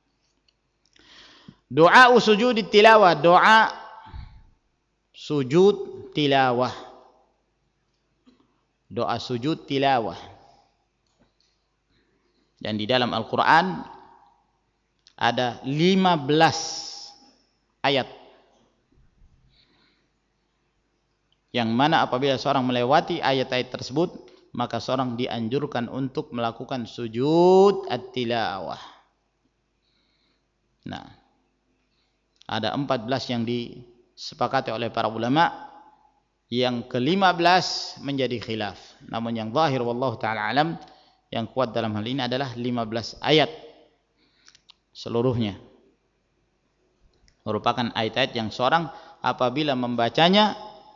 Doa sujud tilawah, doa sujud tilawah. Doa sujud tilawah. Dan di dalam Al-Quran ada lima belas ayat yang mana apabila seorang melewati ayat-ayat tersebut, maka seorang dianjurkan untuk melakukan sujud at-tilawah. Nah, ada empat belas yang disepakati oleh para ulama. Yang kelima belas menjadi khilaf. Namun yang zahir wallahu ta'ala alam, yang kuat dalam hal ini adalah lima belas ayat seluruhnya. Merupakan ayat-ayat yang seorang apabila membacanya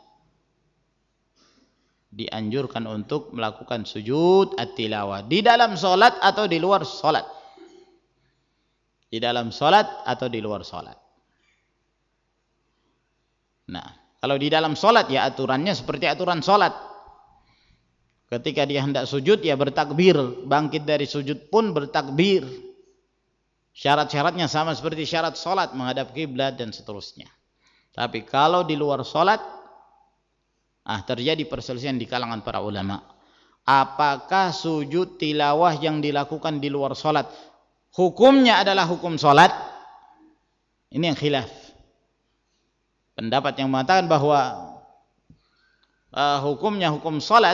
dianjurkan untuk melakukan sujud at-tilawah. Di dalam solat atau di luar solat. Di dalam solat atau di luar solat. Nah, kalau di dalam solat, ya aturannya seperti aturan solat. Ketika dia hendak sujud, ya bertakbir. Bangkit dari sujud pun bertakbir. Syarat-syaratnya sama seperti syarat salat, menghadap kiblat dan seterusnya. Tapi kalau di luar salat, ah terjadi perselisihan di kalangan para ulama. Apakah sujud tilawah yang dilakukan di luar salat hukumnya adalah hukum salat? Ini yang khilaf. Pendapat yang mengatakan bahwa uh, hukumnya hukum salat,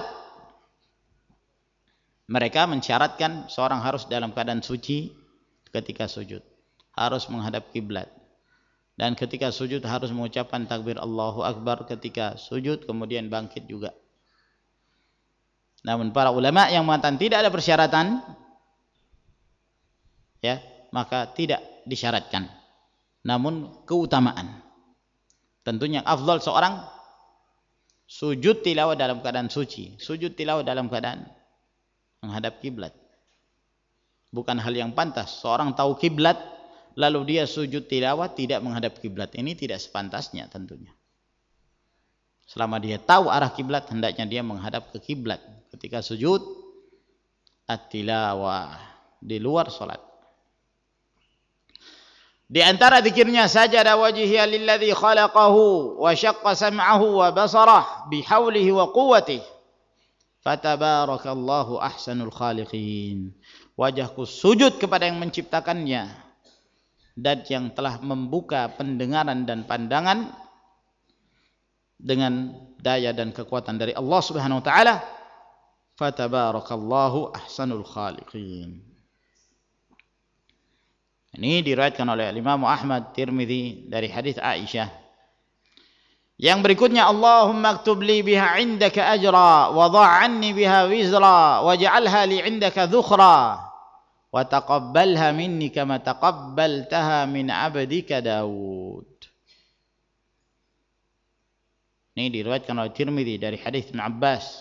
mereka mensyaratkan seorang harus dalam keadaan suci ketika sujud, harus menghadap kiblat, dan ketika sujud harus mengucapkan takbir Allahu Akbar ketika sujud, kemudian bangkit juga. Namun para ulama yang mengatakan tidak ada persyaratan, ya, maka tidak disyaratkan. Namun keutamaan, tentunya afdal seorang sujud tilawah dalam keadaan suci, sujud tilawah dalam keadaan menghadap kiblat. Bukan hal yang pantas seorang tahu kiblat lalu dia sujud tilawah tidak menghadap kiblat. Ini tidak sepantasnya tentunya. Selama dia tahu arah kiblat, hendaknya dia menghadap ke kiblat ketika sujud at-tilawah di luar salat. Di antara zikirnya sajada wajhiya lilladzi khalaqahu wa syaqqa sam'ahu wa basarahu bihaulihi wa quwwatihi fatabarakallahu ahsanul khaliqin. Wajahku sujud kepada yang menciptakannya dan yang telah membuka pendengaran dan pandangan dengan daya dan kekuatan dari Allah Subhanahu wa taala. Fatabarakallahu ahsanul khaliqin. Ini diriwayatkan oleh Imam Ahmad, Tirmidzi dari hadis Aisyah. Yang berikutnya, Allahumma aktub li biha indaka ajra wa dha' anni biha wizra waj'alha li indaka dhukhra wa taqabbalha minni kama taqabbaltaha min 'abdika Daud. Ini diriwayatkan oleh Tirmidzi dari hadis Ibnu Abbas.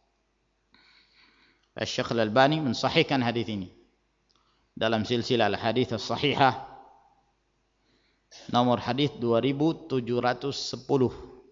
Asy-Syaikh Al-Albani mensahihkan hadis ini dalam silsilah al-hadits as-sahihah nomor hadis dua ribu tujuh ratus sepuluh,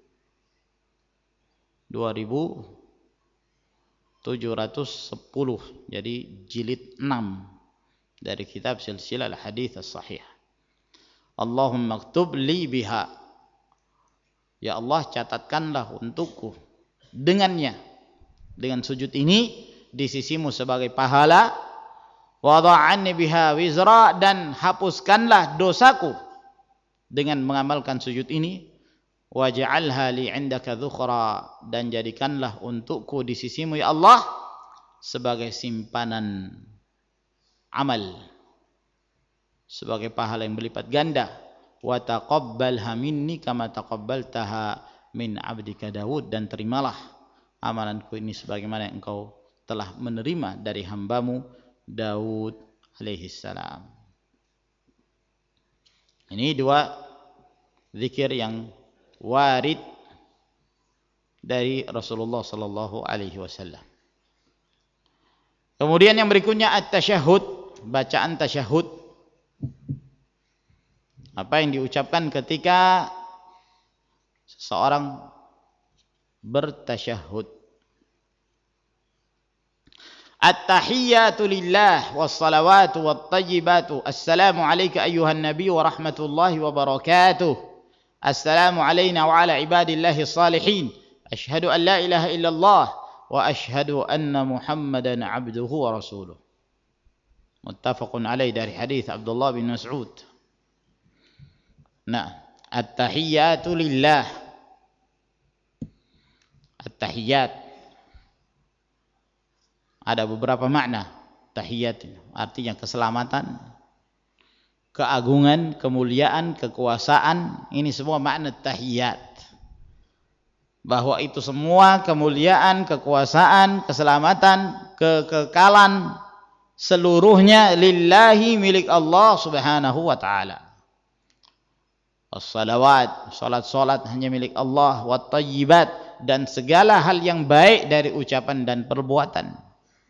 dua ribu tujuh ratus sepuluh, jadi jilid enam dari kitab silsilah al-hadits as-sahihah. Allahumma aktub li biha, ya Allah catatkanlah untukku dengannya, dengan sujud ini di sisimu sebagai pahala, wa dha'anni biha wizra, dan hapuskanlah dosaku dengan mengamalkan sujud ini, waj'alha li 'indaka dhukhra, dan jadikanlah untukku di sisimu ya Allah sebagai simpanan amal, sebagai pahala yang berlipat ganda, wa taqabbalha minni kama taqabbaltaha min 'abdika Daud, dan terimalah amalanku ini sebagaimana yang engkau telah menerima dari hambamu Daud alaihi salam. Ini dua zikir yang warid dari Rasulullah sallallahu alaihi wasallam. Kemudian yang berikutnya at-tasyahhud, bacaan tasyahhud. Apa yang diucapkan ketika seseorang bertasyahhud. At-tahiyyatu lillah was-salawatu wat-tayyibatu. Assalamu alayka ayyuhan nabiy wa rahmatullahi wa barakatuh. Assalamu alayna wa ala ibadillahi salihin. Ashhadu an la ilaha illallah wa ashhadu anna Muhammadan abduhu wa rasuluh. Muttafaqun alayh dari hadis Abdullah bin Mas'ud. Nah, at-tahiyyatu lillah. At-tahiyyat ada beberapa makna tahiyat, artinya keselamatan, keagungan, kemuliaan, kekuasaan. Ini semua makna tahiyat, bahwa itu semua kemuliaan, kekuasaan, keselamatan, kekekalan seluruhnya lillahi, milik Allah Subhanahu wa taala. As-salawat, salat-salat hanya milik Allah, wat tayyibat, dan segala hal yang baik dari ucapan dan perbuatan.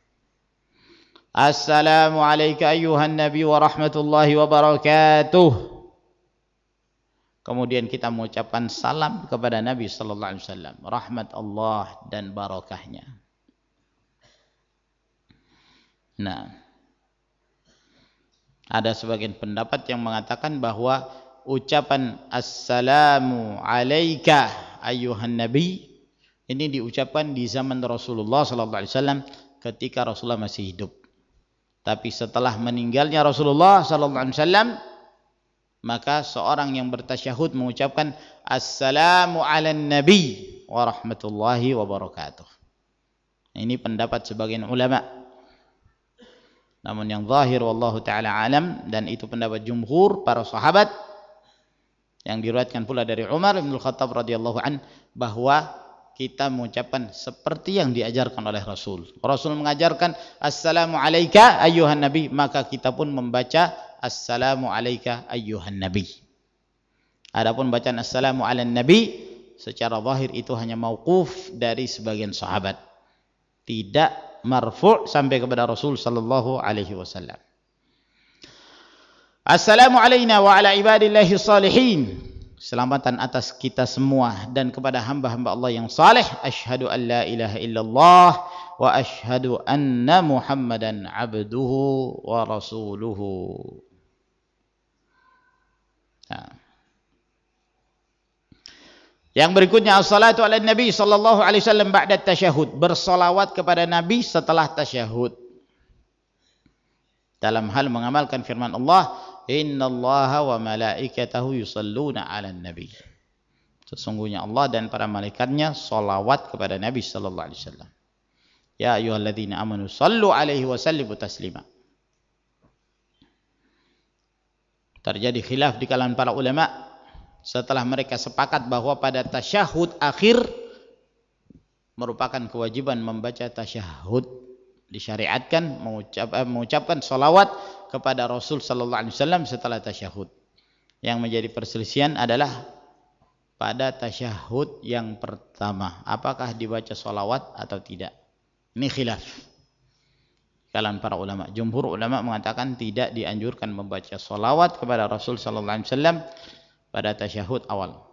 Assalamu alayka ayyuhan nabi wa rahmatullahi wa barakatuh. Kemudian kita mengucapkan salam kepada Nabi sallallahu alaihi wasallam, rahmat Allah dan barakahnya. Nah, Ada sebagian pendapat yang mengatakan bahwa ucapan assalamu alayka ayyuhan nabi ini diucapkan di zaman Rasulullah sallallahu alaihi wasallam ketika Rasulullah masih hidup. Tapi setelah meninggalnya Rasulullah sallallahu alaihi wasallam, maka seorang yang bertasyahud mengucapkan assalamu ala nabi wa rahmatullahi wa barakatuh. Ini pendapat sebagian ulama. Namun yang zahir wallahu taala alam, dan itu pendapat jumhur para sahabat yang diriwayatkan pula dari Umar bin Khattab radhiyallahu an, bahwa kita mengucapkan seperti yang diajarkan oleh Rasul. Rasul mengajarkan assalamu alayka ayyuhan nabi, maka kita pun membaca assalamu alayka ayyuhan nabi. Adapun bacaan assalamu ala nabi secara zahir itu hanya mauquf dari sebagian sahabat, tidak marfu' sampai kepada Rasul sallallahu alaihi wasallam. Assalamu alayna wa ala ibadillahi salihin. Selamatan atas kita semua dan kepada hamba-hamba Allah yang saleh. Asyhadu an la ilaha illallah wa asyhadu anna Muhammadan abduhu wa rasuluhu. Nah. Yang berikutnya as-salatu ala nabi sallallahu alaihi wasallam ba'da tasyahud, bersolawat kepada nabi setelah tasyahud. Dalam hal mengamalkan firman Allah, innallaha wa malaikatahu yusalluna 'alan nabi. Sesungguhnya Allah dan para malaikatnya salawat kepada Nabi sallallahu alaihi wasallam. Ya ayyuhalladzina amanu sallu 'alaihi wa sallimu taslima. Terjadi khilaf di kalangan para ulama setelah mereka sepakat bahwa pada tasyahud akhir merupakan kewajiban membaca tasyahud, disyariatkan mengucap, eh, mengucapkan salawat kepada Rasul sallallahu alaihi wasallam setelah tasyahud. Yang menjadi perselisihan adalah pada tasyahud yang pertama, apakah dibaca salawat atau tidak. Ini khilaf kalangan para ulama. Jumhur ulama mengatakan tidak dianjurkan membaca salawat kepada Rasul sallallahu alaihi wasallam pada tasyahud awal.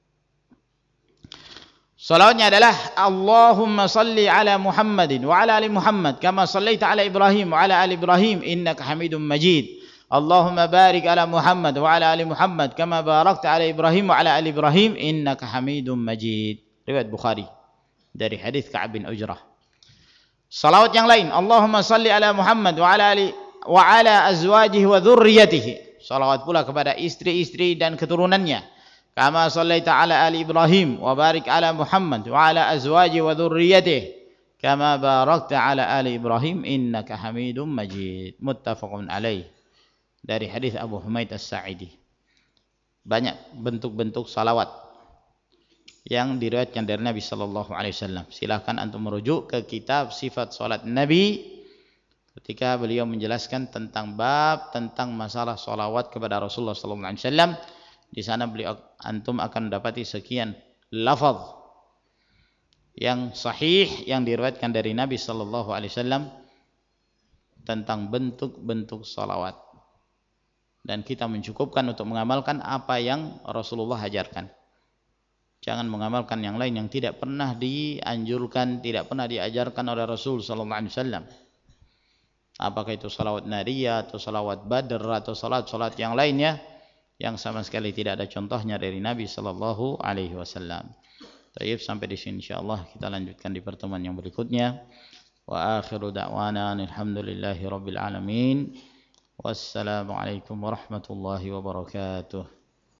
Salawatnya adalah Allahumma salli ala Muhammadin wa ala ali Muhammad kama sallaita ala Ibrahim wa ala ali Ibrahim innaka Hamidum Majid. Allahumma barik ala Muhammad wa ala ali Muhammad kama barakta ala Ibrahim wa ala ali Ibrahim innaka Hamidum Majid. Riwayat Bukhari dari hadis Ka'ab bin Ujrah. Salawat yang lain, Allahumma salli ala Muhammad wa ala ali wa ala azwajihi wa dzurriyyatihi. Salawat pula kepada istri-istri dan keturunannya. Kama sallaita ala ali Ibrahim wa barik ala Muhammad wa ala azwaji wa dzurriyyatihi kama barakta ala ali Ibrahim innaka Hamidum Majid. Muttafaqun alaih. Dari hadis Abu Humaid As-Sa'idi. Banyak bentuk-bentuk salawat yang diriwayatkan dari Nabi sallallahu alaihi wasallam. Silakan antum merujuk ke kitab Sifat Salat Nabi ketika beliau menjelaskan tentang bab tentang masalah salawat kepada Rasulullah sallallahu alaihi wasallam. Di sana beliau antum akan mendapati sekian lafaz yang sahih yang diriwayatkan dari Nabi sallallahu alaihi wasallam tentang bentuk-bentuk salawat. Dan kita mencukupkan untuk mengamalkan apa yang Rasulullah ajarkan. Jangan mengamalkan yang lain yang tidak pernah dianjurkan, tidak pernah diajarkan oleh Rasul sallallahu alaihi wasallam. Apakah itu salawat nariyah atau salawat badr atau salat-salat yang lainnya yang sama sekali tidak ada contohnya dari Nabi sallallahu alaihi wasallam. Baik, sampai di sini insyaallah kita lanjutkan di pertemuan yang berikutnya. Wa akhiru da'wana alhamdulillahi rabbil alamin. Wassalamu alaikum warahmatullahi wabarakatuh.